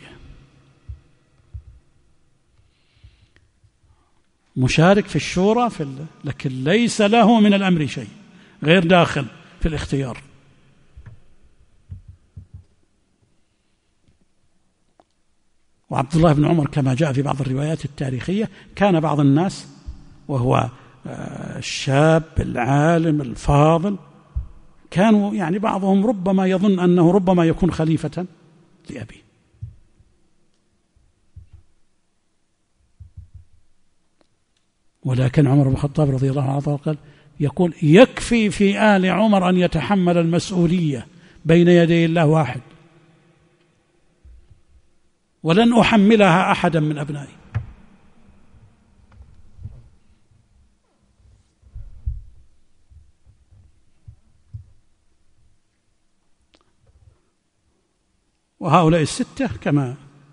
B: مشارك في الشورى لكن ليس له من الأمر شيء، غير داخل في الاختيار. وعبد الله بن عمر كما جاء في بعض الروايات التاريخية كان بعض الناس وهو الشاب العالم الفاضل كانوا يعني بعضهم ربما يظن أنه ربما يكون خليفة لأبيه. ولكن عمر بن الخطاب رضي الله عنه قال يقول يكفي في آل عمر أن يتحمل المسؤولية بين يدي الله واحد، ولن أحملها أحدا من أبنائي. وهؤلاء 6 كما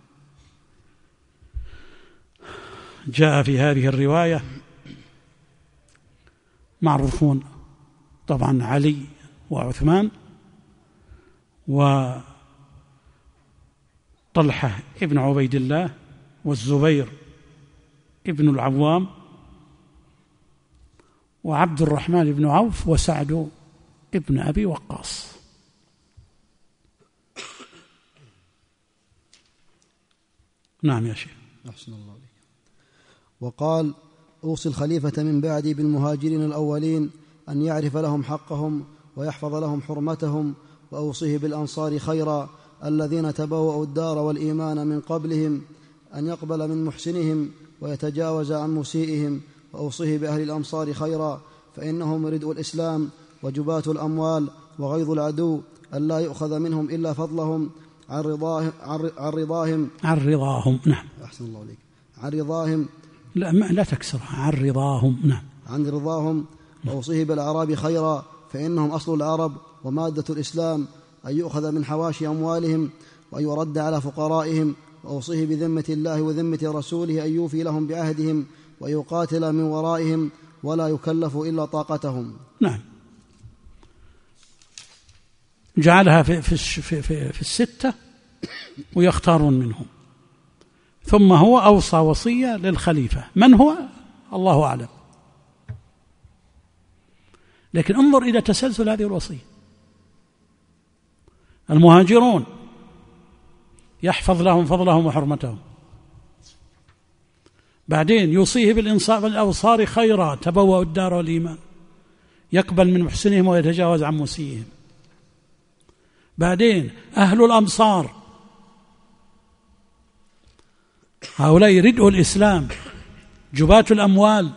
B: جاء في هذه الرواية معروفون طبعا: علي وعثمان وطلحة ابن عبيد الله والزبير ابن العوام وعبد الرحمن بن عوف وسعد ابن أبي وقاص. نعم يا شيخ.
C: أحسن الله عليك. وقال: أوصي الخليفة من بعدي بالمهاجرين الأولين أن يعرف لهم حقهم ويحفظ لهم حرمتهم، وأوصيه بالأنصار خيرا الذين تبوأوا الدار والإيمان من قبلهم أن يقبل من محسنهم ويتجاوز عن مسيئهم، وأوصيه بأهل الأمصار خيرا فإنهم ردء الإسلام وجباة الأموال وغيظ العدو أن لا يؤخذ منهم إلا فضلهم عن رضاهم.
B: نعم.
C: أحسن الله عليك. عن رضاهم،
B: لا تكسرها، عن رضاهم. نعم.
C: عن رضاهم. وأوصيه بالأعراب خيرا فإنهم أصل العرب ومادة الإسلام، أن يؤخذ من حواشي أموالهم وأن يرد على فقرائهم. وأوصيه بذمة الله وذمة رسوله أن يوفي لهم بعهدهم ويقاتل من ورائهم ولا يكلف إلا طاقتهم.
B: نعم. جعلها في 6 ويختارون منهم. ثم هو أوصى وصية للخليفة، من هو؟ الله أعلم. لكن انظر إلى تسلسل هذه الوصية: المهاجرون يحفظ لهم فضلهم وحرمتهم. بعدين يوصيه بالأوصار خيرا تبوأ الدار والإيمان، يقبل من محسنهم ويتجاوز عن مسيئهم. بعدين أهل الأمصار، هؤلاء ردء الإسلام، جبات الأموال،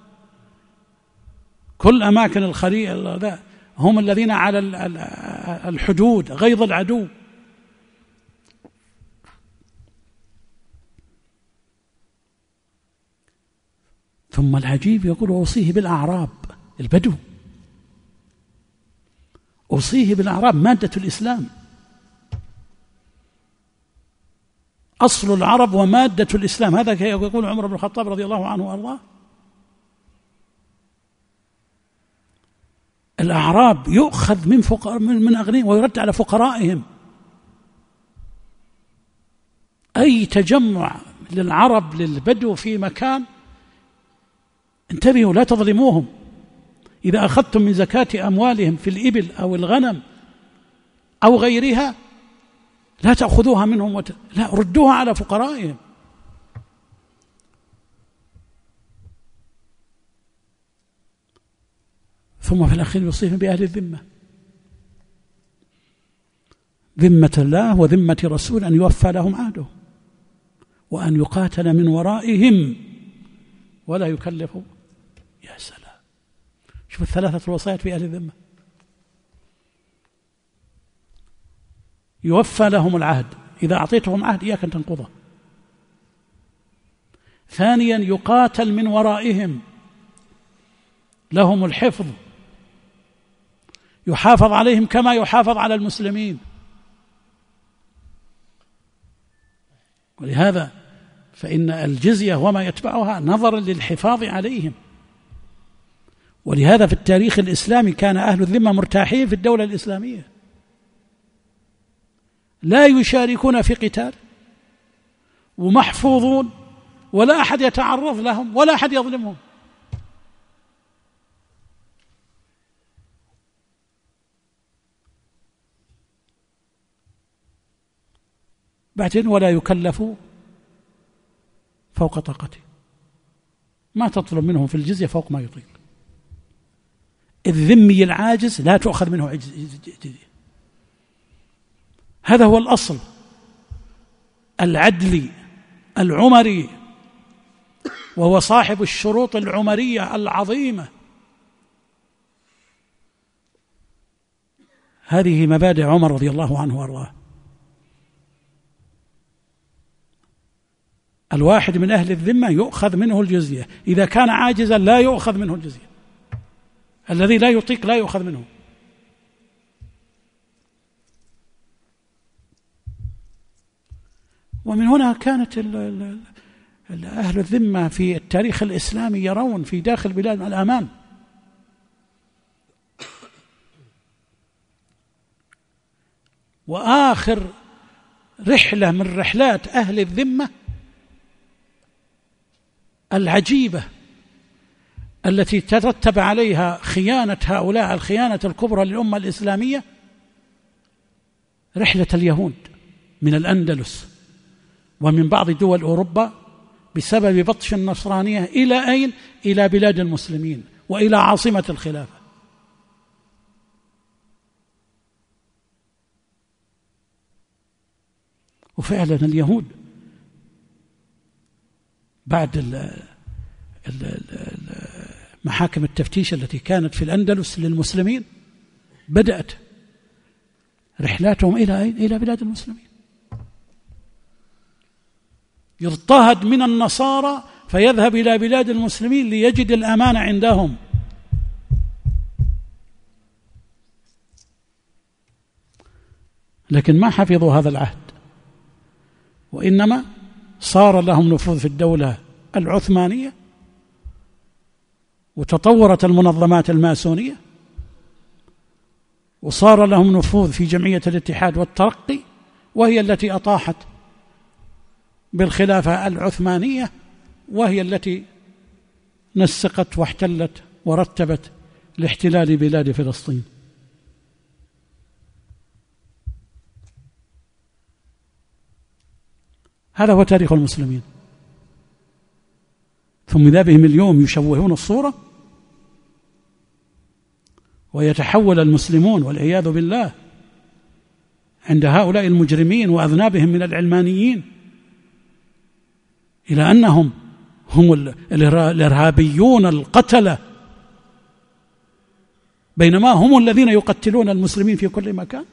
B: كل أماكن الخليل، هم الذين على الحدود غيظ العدو. ثم العجيب يقول أوصيه بالأعراب، البدو، أوصيه بالأعراب، مادة الإسلام، أصل العرب ومادة الإسلام. هذا يقول عمر بن الخطاب رضي الله عنه وأرضاه. الأعراب يؤخذ من أغنياء ويرد على فقرائهم. أي تجمع للعرب للبدو في مكان انتبهوا لا تظلموهم. إذا أخذتم من زكاة أموالهم في الإبل أو الغنم أو غيرها لا تأخذوها منهم لا، ردوها على فقرائهم. ثم في الأخير يوصيهم بأهل الذمة، ذمة الله وذمة رسول، أن يوفى لهم عهدهم وأن يقاتل من ورائهم ولا يكلفوا. يا سلام، شوف الثلاثة الوصايات في أهل الذمة. يوفى لهم العهد، إذا أعطيتهم عهد إياك أن تنقضه. ثانيا يقاتل من ورائهم، لهم الحفظ، يحافظ عليهم كما يحافظ على المسلمين. ولهذا فإن الجزية وما يتبعها نظرا للحفاظ عليهم. ولهذا في التاريخ الإسلامي كان أهل الذمة مرتاحين في الدولة الإسلامية، لا يشاركون في قتال ومحفوظون، ولا أحد يتعرض لهم ولا أحد يظلمهم. بعدين ولا يكلفوا فوق طاقته، ما تطلب منهم في الجزية فوق ما يطيق. الذمي العاجز لا تؤخذ منه جزية. هذا هو الأصل العدلي العمري، وهو صاحب الشروط العمرية العظيمة. هذه مبادئ عمر رضي الله عنه وارضاه. الواحد من أهل الذمة يؤخذ منه الجزية، إذا كان عاجزا لا يؤخذ منه الجزية، الذي لا يطيق لا يؤخذ منه. ومن هنا كانت أهل الذمة في التاريخ الإسلامي يرون في داخل بلاد الأمان. وآخر رحلة من رحلات أهل الذمة العجيبة التي ترتب عليها خيانة هؤلاء الخيانة الكبرى للأمة الإسلامية، رحلة اليهود من الأندلس ومن بعض دول أوروبا بسبب بطش النصرانية إلى أين؟ إلى بلاد المسلمين وإلى عاصمة الخلافة. وفعلا اليهود بعد محاكم التفتيش التي كانت في الأندلس للمسلمين بدأت رحلاتهم إلى أين؟ إلى بلاد المسلمين. يضطهد من النصارى فيذهب إلى بلاد المسلمين ليجد الأمان عندهم. لكن ما حفظوا هذا العهد، وإنما صار لهم نفوذ في الدولة العثمانية، وتطورت المنظمات الماسونية، وصار لهم نفوذ في جمعية الاتحاد والترقي، وهي التي أطاحت بالخلافة العثمانية، وهي التي نسقت واحتلت ورتبت لاحتلال بلاد فلسطين. هذا هو تاريخ المسلمين. ثم إذا بهم اليوم يشوهون الصورة ويتحول المسلمون والعياذ بالله عند هؤلاء المجرمين وأذنابهم من العلمانيين إلى أنهم هم الإرهابيون القتلة، بينما هم الذين يقتلون المسلمين في كل مكان.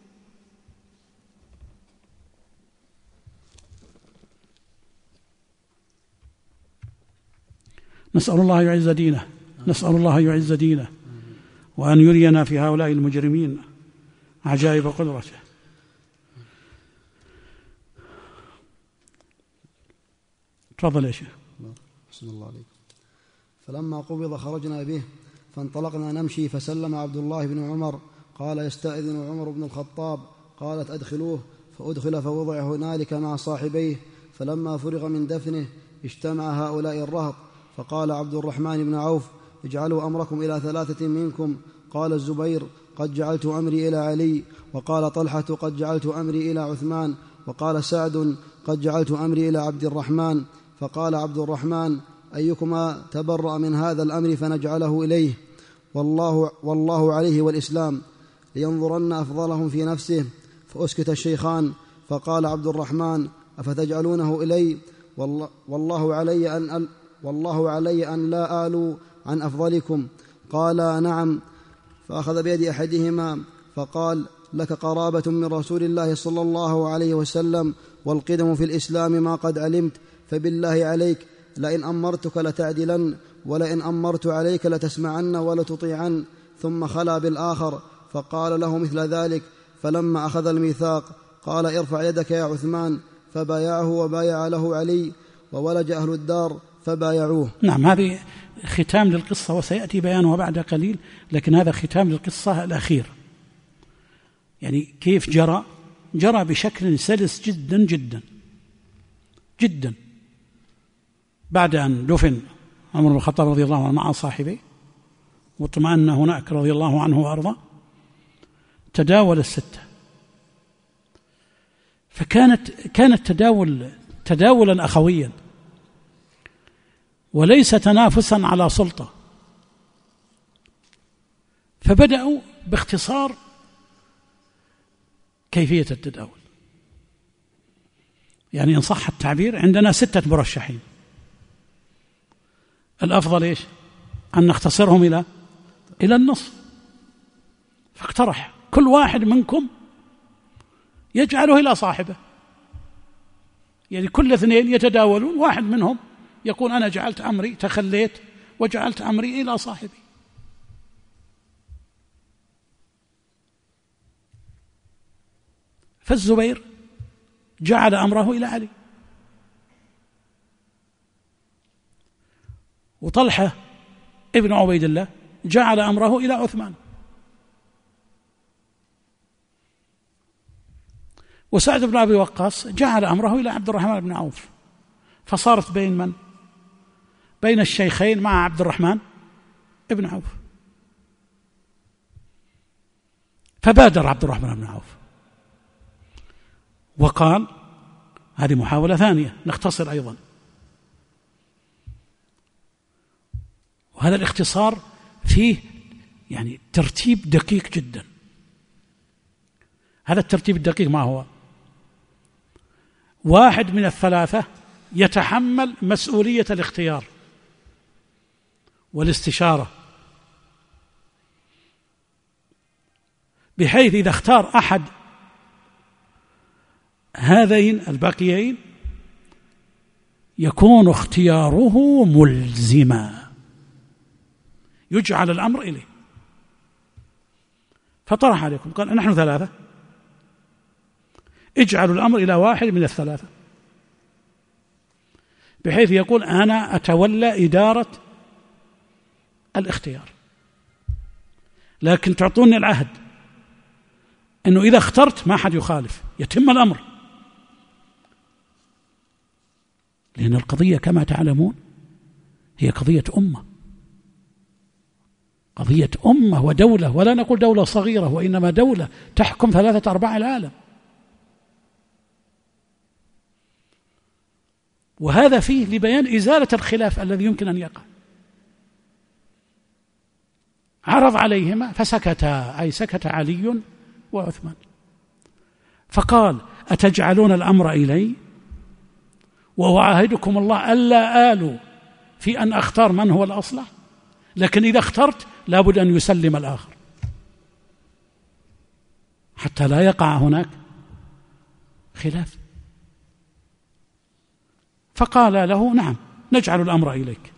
B: نسأل الله يعز دينه، نسأل الله يعز دينه، وأن يرينا في هؤلاء المجرمين عجائب قدرته. تفضل يا شيخ.
C: بسم الله عليكم. فلما قبض خرجنا به فانطلقنا نمشي، فسلم عبد الله بن عمر قال: يستأذن عمر بن الخطاب. قالت: أدخلوه. فأدخل فوضع هنالك مع صاحبيه. فلما فرغ من دفنه اجتمع هؤلاء الرهط، فقال عبد الرحمن بن عوف: اجعلوا أمركم إلى 3 منكم. قال الزبير: قد جعلت أمري إلى علي. وقال طلحة: قد جعلت أمري إلى عثمان. وقال سعد: قد جعلت أمري إلى عبد الرحمن. فقال عبد الرحمن: أيكما تبرأ من هذا الأمر فنجعله إليه، والله عليه والإسلام، لينظرن أفضلهم في نفسه. فأسكت الشيخان. فقال عبد الرحمن: أفتجعلونه إلي؟ والله علي أن لا آلوا عن أفضلكم. قال: نعم. فأخذ بيد أحدهما فقال: لك قرابة من رسول الله صلى الله عليه وسلم، والقدم في الإسلام ما قد علمت، فبالله عليك لئن أمرتك لتعدلن، ولئن أمرت عليك لتسمعن ولتطيعن. ثم خلا بالآخر فقال له مثل ذلك. فلما أخذ الميثاق قال: ارفع يدك يا عثمان. فبايعه وبايع له علي، وولج أهل الدار فبايعوه.
B: نعم، هذه ختام للقصة وسيأتي بيانها بعد قليل، لكن هذا ختام للقصة الأخير. يعني كيف جرى بشكل سلس جدا جدا جدا. بعد أن دفن عمر بن الخطاب رضي الله عنه مع صاحبه واطمأن هناك رضي الله عنه وأرضاه، تداول الستة. فكانت تداولا أخويا، وليس تنافسا على سلطة. فبدأوا باختصار كيفية التداول. يعني إن صح التعبير، عندنا 6 مرشحين، الأفضل إيش؟ أن نختصرهم إلى النصف. فاقترح كل واحد منكم يجعله إلى صاحبه، يعني كل 2 يتداولون، واحد منهم يقول: أنا جعلت أمري، تخليت وجعلت أمري إلى صاحبي. فالزبير جعل أمره إلى علي، وطلحة ابن عبيد الله جعل أمره إلى عثمان، وسعد بن أبي وقاص جعل أمره إلى عبد الرحمن بن عوف. فصارت بين من؟ بين الشيخين مع عبد الرحمن بن عوف. فبادر عبد الرحمن بن عوف وقال: هذه محاولة ثانية، نختصر أيضا. وهذا الاختصار فيه يعني ترتيب دقيق جدا. هذا الترتيب الدقيق ما هو؟ واحد من الثلاثة يتحمل مسؤولية الاختيار والاستشارة، بحيث إذا اختار أحد هذين الباقيين يكون اختياره ملزما، يجعل الأمر إليه. فطرح عليكم قال: نحن 3، اجعلوا الأمر إلى واحد من الثلاثة، بحيث يقول: أنا أتولى إدارة الاختيار، لكن تعطوني العهد أنه إذا اخترت ما حد يخالف، يتم الأمر. لأن القضية كما تعلمون هي قضية أمة، قضية أمة ودولة، ولا نقول دولة صغيرة، وإنما دولة تحكم 3/4 العالم. وهذا فيه لبيان إزالة الخلاف الذي يمكن أن يقع. عرض عليهما فسكتا، أي سكت علي وعثمان، فقال: أتجعلون الأمر إلي وأعاهدكم الله ألا آلوا في أن أختار من هو الأصلح، لكن إذا اخترت لابد أن يسلم الآخر حتى لا يقع هناك خلاف. فقال له: نعم، نجعل الأمر إليك.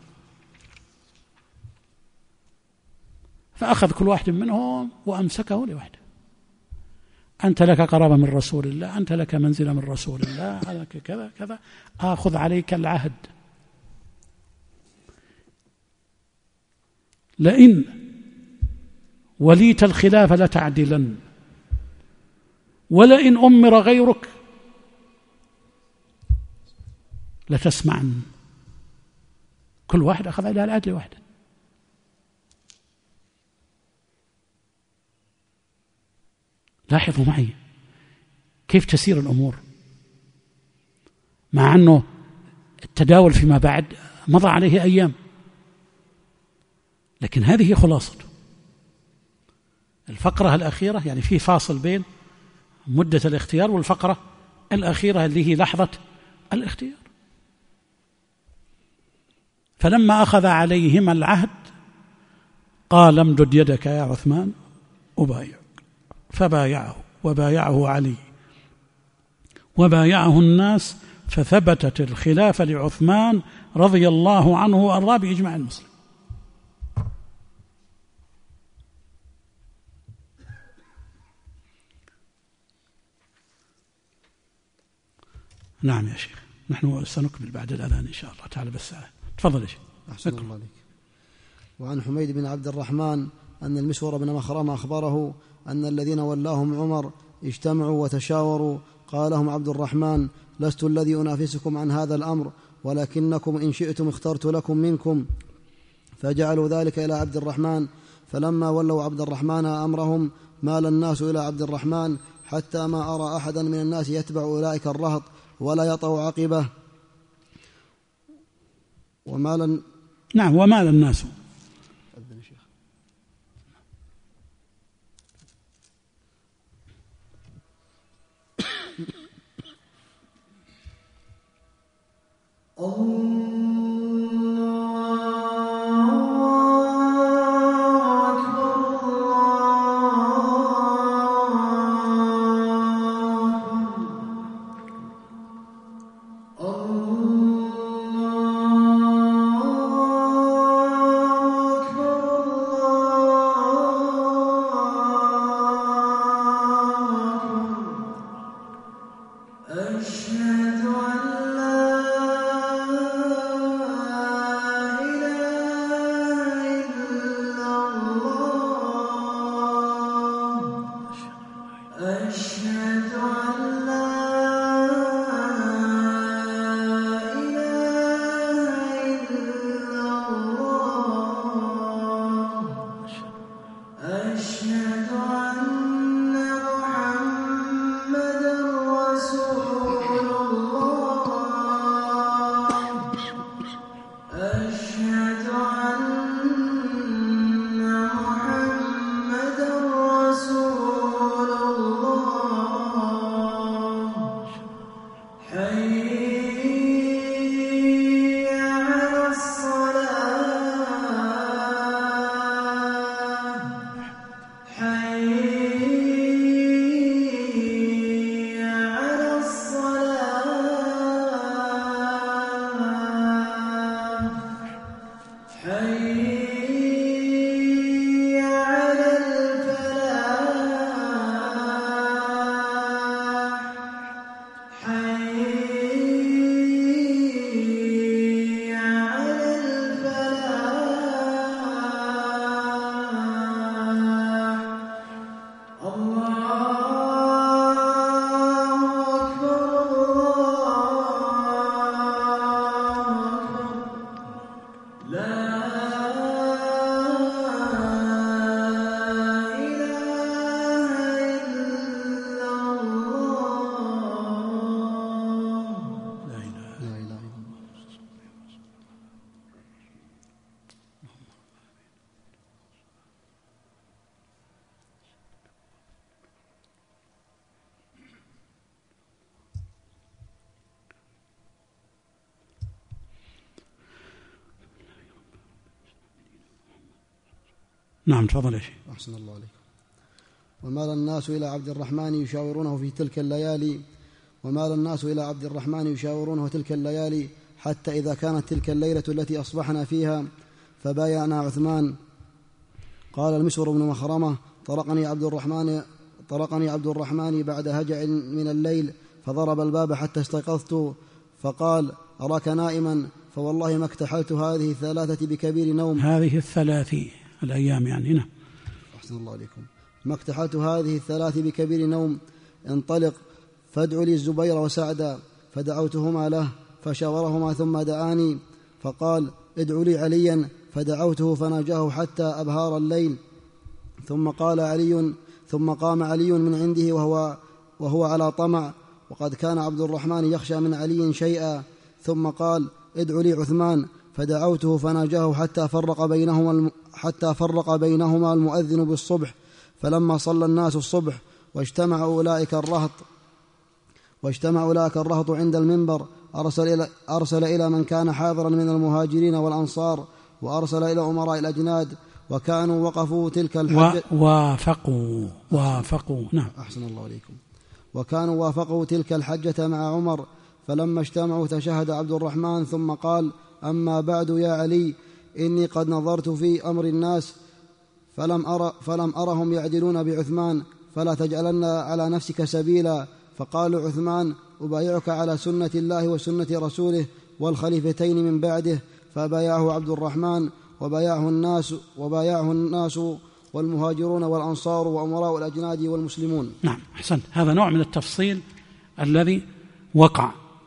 B: فأخذ كل واحد منهم وأمسكه لوحده: أنت لك قرابة من رسول الله، أنت لك منزلة من رسول الله، لك كذا كذا، آخذ عليك العهد لئن وليت الخلافة لتعدلن، ولئن أمر غيرك لتسمعن. كل واحد أخذ على العدل وحده. لاحظوا معي كيف تسير الأمور، مع أنه التداول فيما بعد مضى عليه أيام، لكن هذه خلاصته. الفقرة الأخيرة يعني في فاصل بين مدة الاختيار والفقرة الأخيرة اللي هي لحظة الاختيار. فلما أخذ عليهما العهد قال: امدد يدك يا عثمان أبايعك. فبايعه وبايعه علي وبايعه الناس، فثبتت الخلافة لعثمان رضي الله عنه وأرضاه بإجماع المسلمين. نعم يا شيخ، نحن سنكمل بعد الأذان إن شاء الله تعالى. بس تفضل يا شيخ.
C: أحسن الله عليك. وعن حميد بن عبد الرحمن أن المسور بن مخرمة أخبره أن الذين ولاهم عمر اجتمعوا وتشاوروا. قال لهم عبد الرحمن: لست الذي أنافسكم عن هذا الأمر، ولكنكم إن شئتم اخترت لكم منكم. فجعلوا ذلك إلى عبد الرحمن. فلما ولوا عبد الرحمن أمرهم مال الناس إلى عبد الرحمن، حتى ما أرى أحدا من الناس يتبع أولئك الرهط ولا يطأ عقبه.
B: نعم، ومال الناس.
D: أشهد أن لا
B: نعم تفضل يا شيخ.
C: أحسن الله عليكم. ومال الناس إلى عبد الرحمن يشاورونه في تلك الليالي تلك الليالي حتى إذا كانت تلك الليلة التي أصبحنا فيها فبايعنا عثمان. قال المسور بن مخرمة: طرقني عبد الرحمن بعد هجع من الليل فضرب الباب حتى استيقظت فقال: أراك نائما، فوالله ما اكتحلت هذه الثلاثة بكبير نوم.
B: هذه الثلاث الأيام يعني. نعم.
C: أحسن الله عليكم. ما اكتحلت هذه الثلاث بكبير نوم. انطلق فادع لي الزبير وسعدا. فدعوتهما له فشاورهما ثم دعاني فقال: ادع لي عليا. فدعوته فناجاه حتى أبهار الليل. ثم قام علي من عنده وهو على طمع، وقد كان عبد الرحمن يخشى من علي شيئا. ثم قال: ادع لي عثمان. فدعوته فناجاه حتى فرق بينهما المؤذن بالصبح. فلما صلى الناس الصبح واجتمع أولئك الرهط عند المنبر أرسل إلى من كان حاضرا من المهاجرين والأنصار، وأرسل إلى أمراء الأجناد، وكانوا وقفوا تلك الحجة
B: وافقوا. نعم.
C: أحسن الله عليكم. وكانوا وافقوا تلك الحجة مع عمر. فلما اجتمعوا تشهد عبد الرحمن ثم قال: أما بعد يا علي، إني قد نظرت في أمر الناس فلم أرهم يعدلون بعثمان، فلا تجعلن على نفسك سبيلا. فقال عثمان: أبايعك على سنة الله وسنة رسوله والخليفتين من بعده. فبايعه عبد الرحمن وبايعه الناس والمهاجرون والأنصار وأمراء الأجناد والمسلمون.
B: نعم أحسنت. هذا نوع من التفصيل الذي وقع.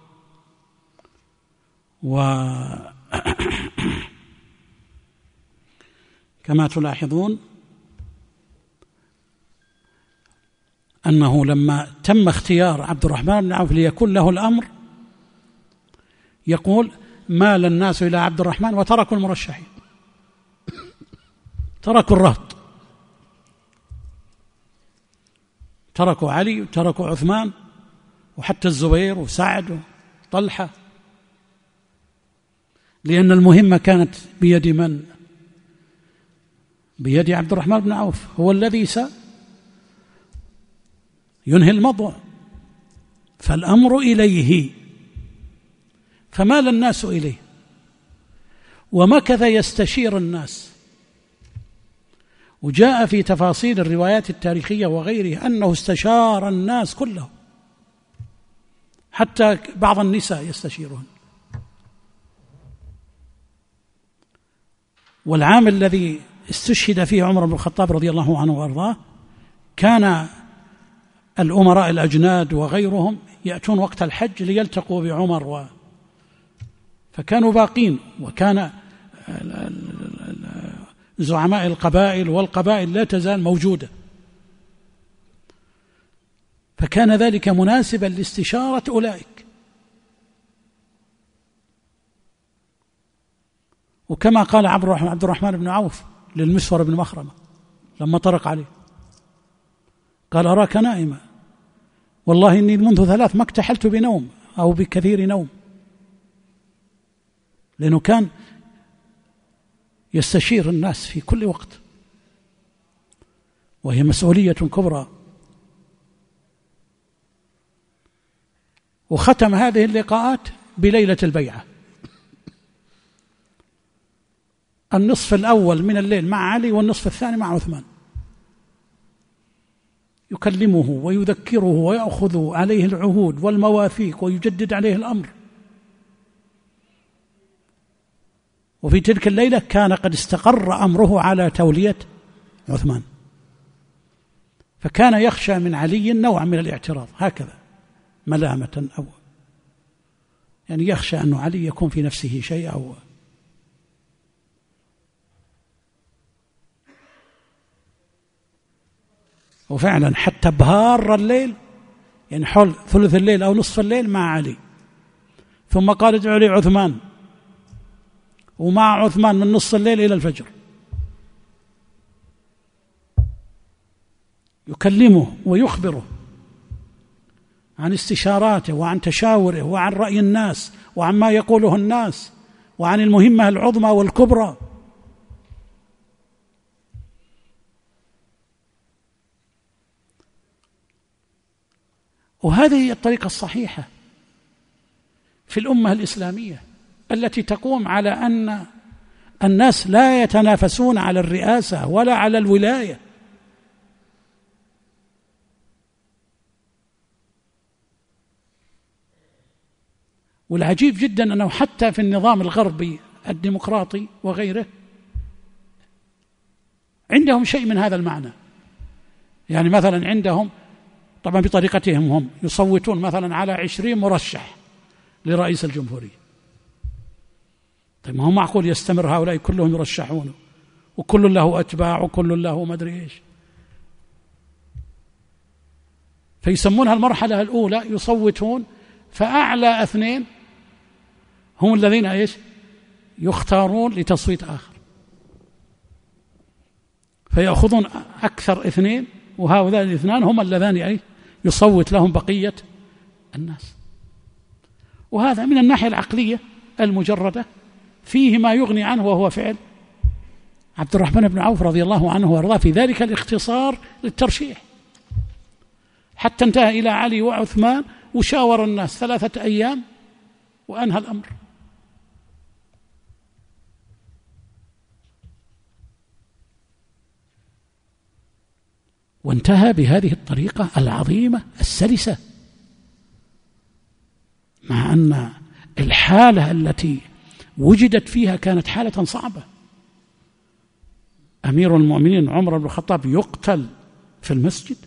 B: كما تلاحظون أنه لما تم اختيار عبد الرحمن بن عوف ليكون له الأمر يقول: مال الناس إلى عبد الرحمن وتركوا المرشحين، تركوا الرهط، تركوا علي وتركوا عثمان وحتى الزبير وسعد وطلحة، لأن المهمة كانت بيد من؟ بيد عبد الرحمن بن عوف، هو الذي ينهي المضوى، فالأمر إليه. فمال الناس إليه ومكث يستشير الناس. وجاء في تفاصيل الروايات التاريخية وغيرها أنه استشار الناس كلهم، حتى بعض النساء يستشيرون. والعام الذي استشهد فيه عمر بن الخطاب رضي الله عنه وأرضاه كان الأمراء الأجناد وغيرهم يأتون وقت الحج ليلتقوا بعمر فكانوا باقين، وكان زعماء القبائل والقبائل لا تزال موجودة، فكان ذلك مناسبا لاستشارة أولئك. وكما قال عبد الرحمن بن عوف للمسور بن مخرمة لما طرق عليه قال: أراك نائما، والله إني منذ 3 ما اكتحلت بنوم أو بكثير نوم، لأنه كان يستشير الناس في كل وقت، وهي مسؤولية كبرى. وختم هذه اللقاءات بليلة البيعة، النصف الأول من الليل مع علي والنصف الثاني مع عثمان، يكلمه ويذكره ويأخذ عليه العهود والمواثيق ويجدد عليه الأمر. وفي تلك الليلة كان قد استقر أمره على تولية عثمان، فكان يخشى من علي نوع من الاعتراض هكذا ملامة، أو يعني يخشى أن علي يكون في نفسه شيء وفعلا حتى بهار الليل، يعني حول ثلث الليل أو نصف الليل مع علي، ثم قال: ادعوا لي عثمان، ومع عثمان من نصف الليل إلى الفجر يكلمه ويخبره عن استشاراته وعن تشاوره وعن رأي الناس وعن ما يقوله الناس وعن المهمة العظمى والكبرى. وهذه هي الطريقة الصحيحة في الأمة الإسلامية التي تقوم على أن الناس لا يتنافسون على الرئاسة ولا على الولاية. والعجيب جدا أنه حتى في النظام الغربي الديمقراطي وغيره عندهم شيء من هذا المعنى. يعني مثلا عندهم طبعا بطريقتهم هم يصوتون مثلا على 20 مرشح لرئيس الجمهورية. طيب ما هو معقول يستمر هؤلاء كلهم يرشحونه وكل له أتباع وكل له ما أدري إيش؟ فيسمونها المرحلة الأولى يصوتون، فأعلى 2 هم الذين إيش يختارون لتصويت آخر، فيأخذون أكثر 2، وهؤلاء الاثنان هم اللذان يصوت لهم بقية الناس. وهذا من الناحية العقلية المجردة فيه ما يغني عنه، وهو فعل عبد الرحمن بن عوف رضي الله عنه وارضاه في ذلك الاختصار للترشيح، حتى انتهى إلى علي وعثمان وشاور الناس 3 أيام وأنهى الأمر. وانتهى بهذه الطريقة العظيمة السلسة، مع أن الحالة التي وجدت فيها كانت حالة صعبة. أمير المؤمنين عمر بن الخطاب يقتل في المسجد،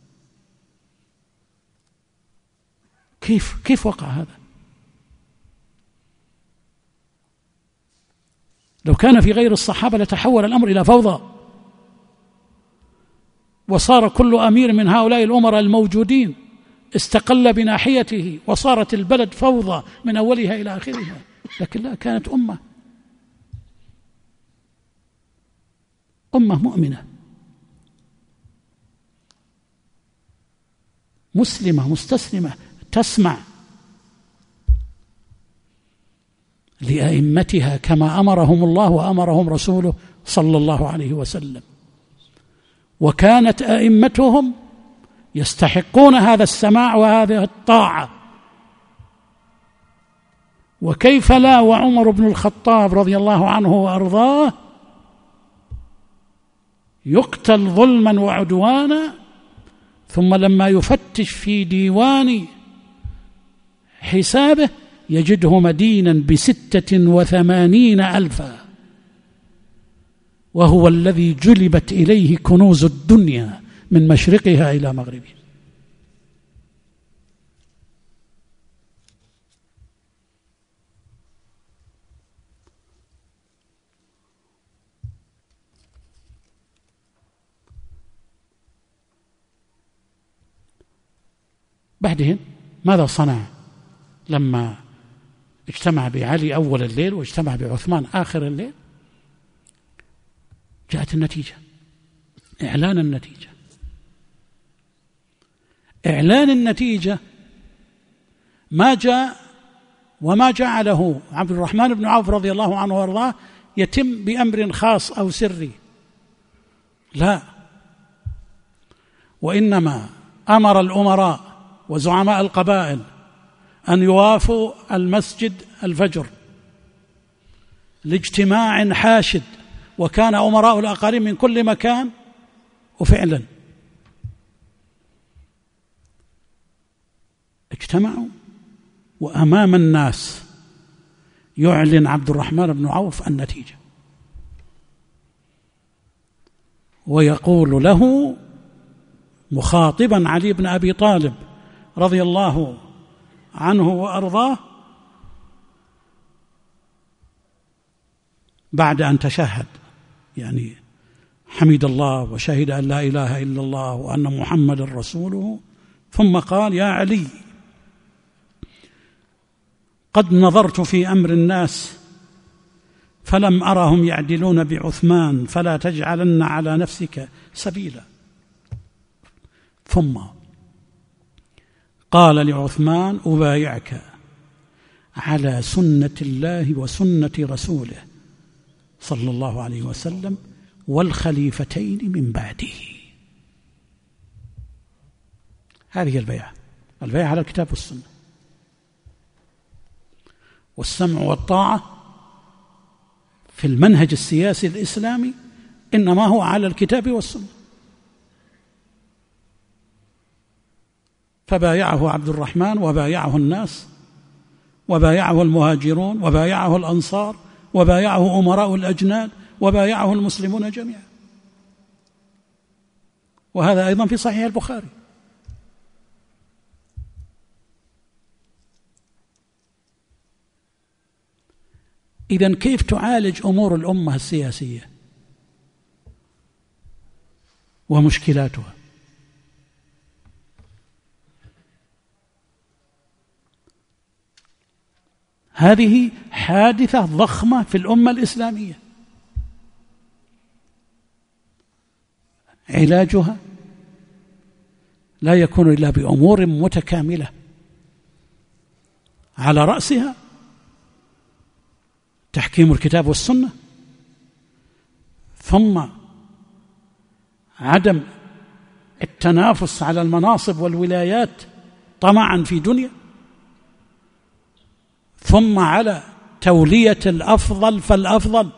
B: كيف وقع هذا؟ لو كان في غير الصحابة لتحول الأمر إلى فوضى، وصار كل أمير من هؤلاء الأمراء الموجودين استقل بناحيته، وصارت البلد فوضى من أولها إلى آخرها. لكن لا، كانت أمة مؤمنة مسلمة مستسلمة تسمع لأئمتها كما أمرهم الله وأمرهم رسوله صلى الله عليه وسلم. وكانت أئمتهم يستحقون هذا السماع وهذه الطاعة. وكيف لا وعمر بن الخطاب رضي الله عنه وأرضاه يقتل ظلما وعدوانا، ثم لما يفتش في ديوان حسابه يجده مدينا ب86,000، وهو الذي جلبت إليه كنوز الدنيا من مشرقها إلى مغربها. بعدين ماذا صنع لما اجتمع بعلي أول الليل واجتمع بعثمان آخر الليل؟ جاءت النتيجة، إعلان النتيجة. إعلان النتيجة ما جاء وما جعله عبد الرحمن بن عوف رضي الله عنه وارضاه يتم بأمر خاص أو سري، لا، وإنما أمر الأمراء وزعماء القبائل أن يوافوا المسجد الفجر لاجتماع حاشد، وكان أمراء الأقاليم من كل مكان، وفعلا اجتمعوا، وأمام الناس يعلن عبد الرحمن بن عوف النتيجة، ويقول له مخاطبا علي بن أبي طالب رضي الله عنه وأرضاه بعد أن تشهد، يعني حمد الله وشهد أن لا إله إلا الله وأن محمد رسوله، ثم قال: يا علي، قد نظرت في أمر الناس فلم أرهم يعدلون بعثمان، فلا تجعلن على نفسك سبيلا. ثم قال لعثمان: أبايعك على سنة الله وسنة رسوله صلى الله عليه وسلم والخليفتين من بعده. هذه البيعة البيعة على الكتاب والسنة، والسمع والطاعة في المنهج السياسي الإسلامي إنما هو على الكتاب والسنة. فبايعه عبد الرحمن وبايعه الناس وبايعه المهاجرون وبايعه الأنصار وبايعه أمراء الأجناد وبايعه المسلمون جميعا، وهذا أيضا في صحيح البخاري. إذن كيف تعالج أمور الأمة السياسية ومشكلاتها؟ هذه حادثة ضخمة في الأمة الإسلامية، علاجها لا يكون إلا بأمور متكاملة، على رأسها تحكيم الكتاب والسنة، ثم عدم التنافس على المناصب والولايات طمعا في دنيا، ثم على تولية الأفضل فالأفضل.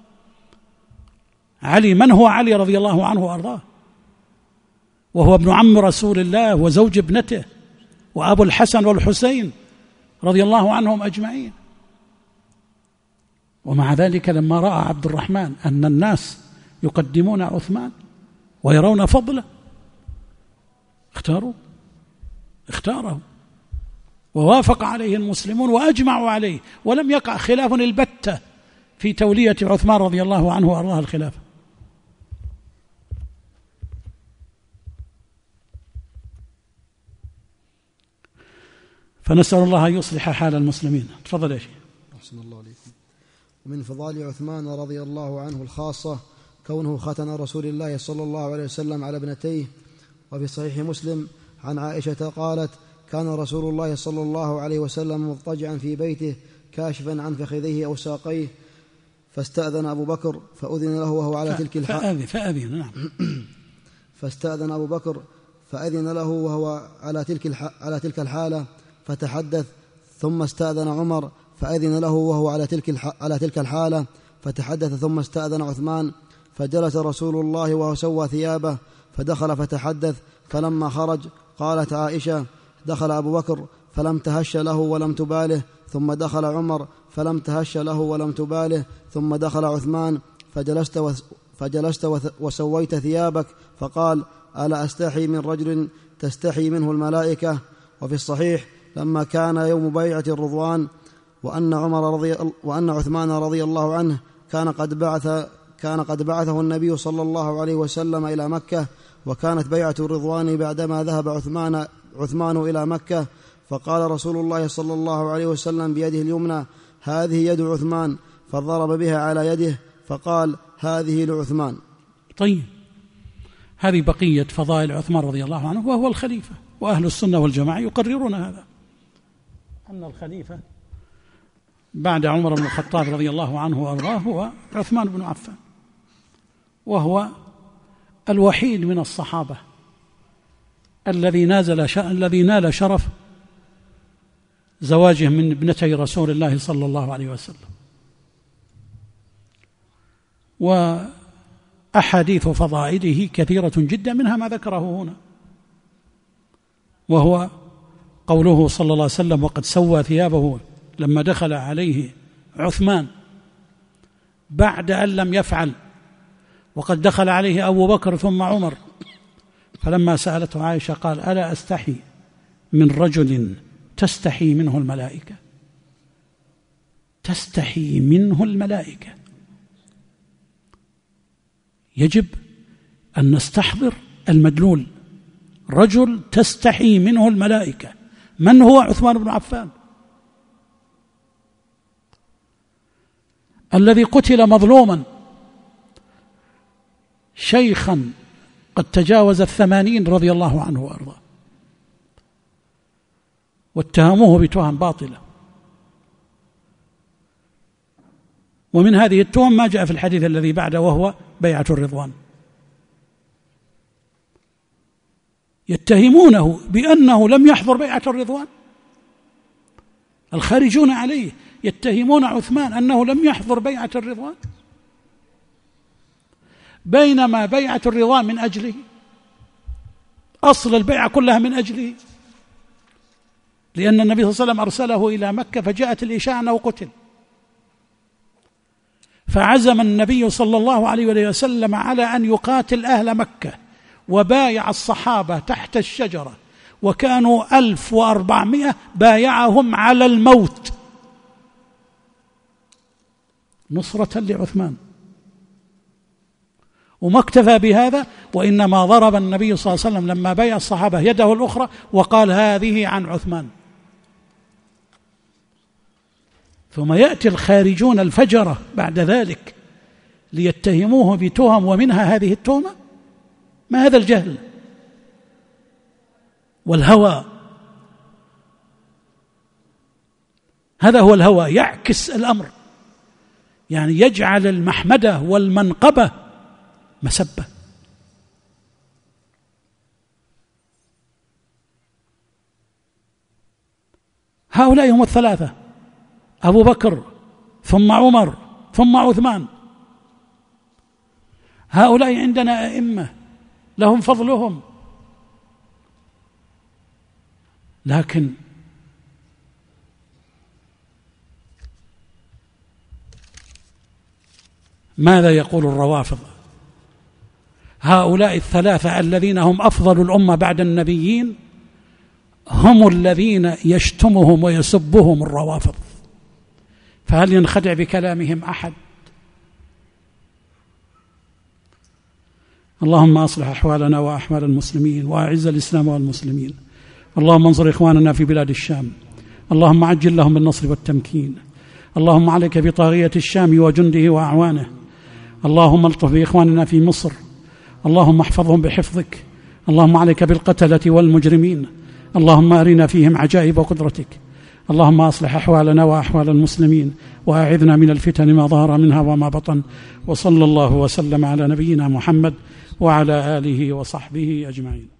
B: علي، من هو علي رضي الله عنه وأرضاه؟ وهو ابن عم رسول الله وزوج ابنته وأبو الحسن والحسين رضي الله عنهم أجمعين. ومع ذلك لما رأى عبد الرحمن أن الناس يقدمون عثمان ويرون فضله اختاره ووافق عليه المسلمون وأجمعوا عليه، ولم يقع خلاف البتة في تولية عثمان رضي الله عنه وأرضاه الخلافة. فنسأل الله أن يصلح حال المسلمين. تفضل يا شيخ.
C: أحسن الله عليكم. ومن فضائل عثمان رضي الله عنه الخاصة كونه ختن رسول الله صلى الله عليه وسلم على ابنتيه. وفي صحيح مسلم عن عائشة قالت: كان رسول الله صلى الله عليه وسلم مضطجعا في بيته كاشفا عن فخذيه أو ساقيه، فاستأذن أبو بكر فأذن له وهو على تلك الحالة. فاستأذن أبو بكر فأذن له وهو على تلك الحالة فتحدث، ثم استأذن عمر فأذن له وهو على تلك الحالة فتحدث، ثم استأذن عثمان فجلس رسول الله وهو سوى ثيابه فدخل فتحدث، فلما خرج قالت عائشة: دخل أبو بكر فلم تهش له ولم تباله، ثم دخل عمر فلم تهش له ولم تباله، ثم دخل عثمان فجلست وسويت ثيابك، فقال: ألا أستحي من رجل تستحي منه الملائكة. وفي الصحيح لما كان يوم بيعة الرضوان وأن عثمان رضي الله عنه كان قد بعثه النبي صلى الله عليه وسلم إلى مكة، وكانت بيعة الرضوان بعدما ذهب عثمان إلى مكة، فقال رسول الله صلى الله عليه وسلم بيده اليمنى: هذه يد عثمان، فضرب بها على يده فقال: هذه لعثمان.
B: طيب، هذه بقية فضائل عثمان رضي الله عنه، وهو الخليفة، وأهل السنة والجماعة يقررون هذا، أن الخليفة بعد عمر بن الخطاب رضي الله عنه وأرضاه هو عثمان بن عفان، وهو الوحيد من الصحابة الذي نال شرف زواجه من ابنتي رسول الله صلى الله عليه وسلم. وأحاديث فضائله كثيرة جدا، منها ما ذكره هنا، وهو قوله صلى الله عليه وسلم: وقد سوى ثيابه، لما دخل عليه عثمان بعد أن لم يفعل، وقد دخل عليه أبو بكر ثم عمر، فلما سألته عائشة قال: ألا أستحي من رجل تستحي منه الملائكة. تستحي منه الملائكة. يجب أن نستحضر المدلول، رجل تستحي منه الملائكة. من هو عثمان بن عفان الذي قتل مظلوما، شيخا قد تجاوز 80 رضي الله عنه وأرضاه، واتهموه بتهم باطلة، ومن هذه التهم ما جاء في الحديث الذي بعده وهو بيعة الرضوان. يتهمونه بأنه لم يحضر بيعة الرضوان. الخارجون عليه يتهمون عثمان أنه لم يحضر بيعة الرضوان، بينما بيعة الرضوان من أجله، أصل البيعة كلها من أجله، لأن النبي صلى الله عليه وسلم أرسله إلى مكة فجاءت الإشاعة أنه قتل، فعزم النبي صلى الله عليه وسلم على أن يقاتل أهل مكة، وبايع الصحابة تحت الشجرة وكانوا 1400 بايعهم على الموت نصرة لعثمان. وما اكتفى بهذا، وإنما ضرب النبي صلى الله عليه وسلم لما بايع الصحابة يده الأخرى وقال هذه عن عثمان. ثم يأتي الخارجون الفجرة بعد ذلك ليتهموه بتهم، ومنها هذه التهمة. ما هذا الجهل والهوى؟ هذا هو الهوى، يعكس الأمر، يعني يجعل المحمدة والمنقبة مسبة. هؤلاء هم الثلاثة: أبو بكر ثم عمر ثم عثمان. هؤلاء عندنا أئمة لهم فضلهم، لكن ماذا يقول الروافض؟ هؤلاء الثلاثة الذين هم أفضل الأمة بعد النبيين هم الذين يشتمهم ويسبهم الروافض، فهل ينخدع بكلامهم أحد؟ اللهم أصلح أحوالنا وأحوال المسلمين، وأعز الإسلام والمسلمين. اللهم انصر إخواننا في بلاد الشام، اللهم عجل لهم بالنصر والتمكين. اللهم عليك بطاغية الشام وجنده وأعوانه. اللهم الطف بإخواننا في مصر، اللهم احفظهم بحفظك. اللهم عليك بالقتلة والمجرمين، اللهم أرنا فيهم عجائب قدرتك. اللهم أصلح أحوالنا وأحوال المسلمين، وأعذنا من الفتن ما ظهر منها وما بطن. وصلى الله وسلم على نبينا محمد وعلى آله وصحبه أجمعين.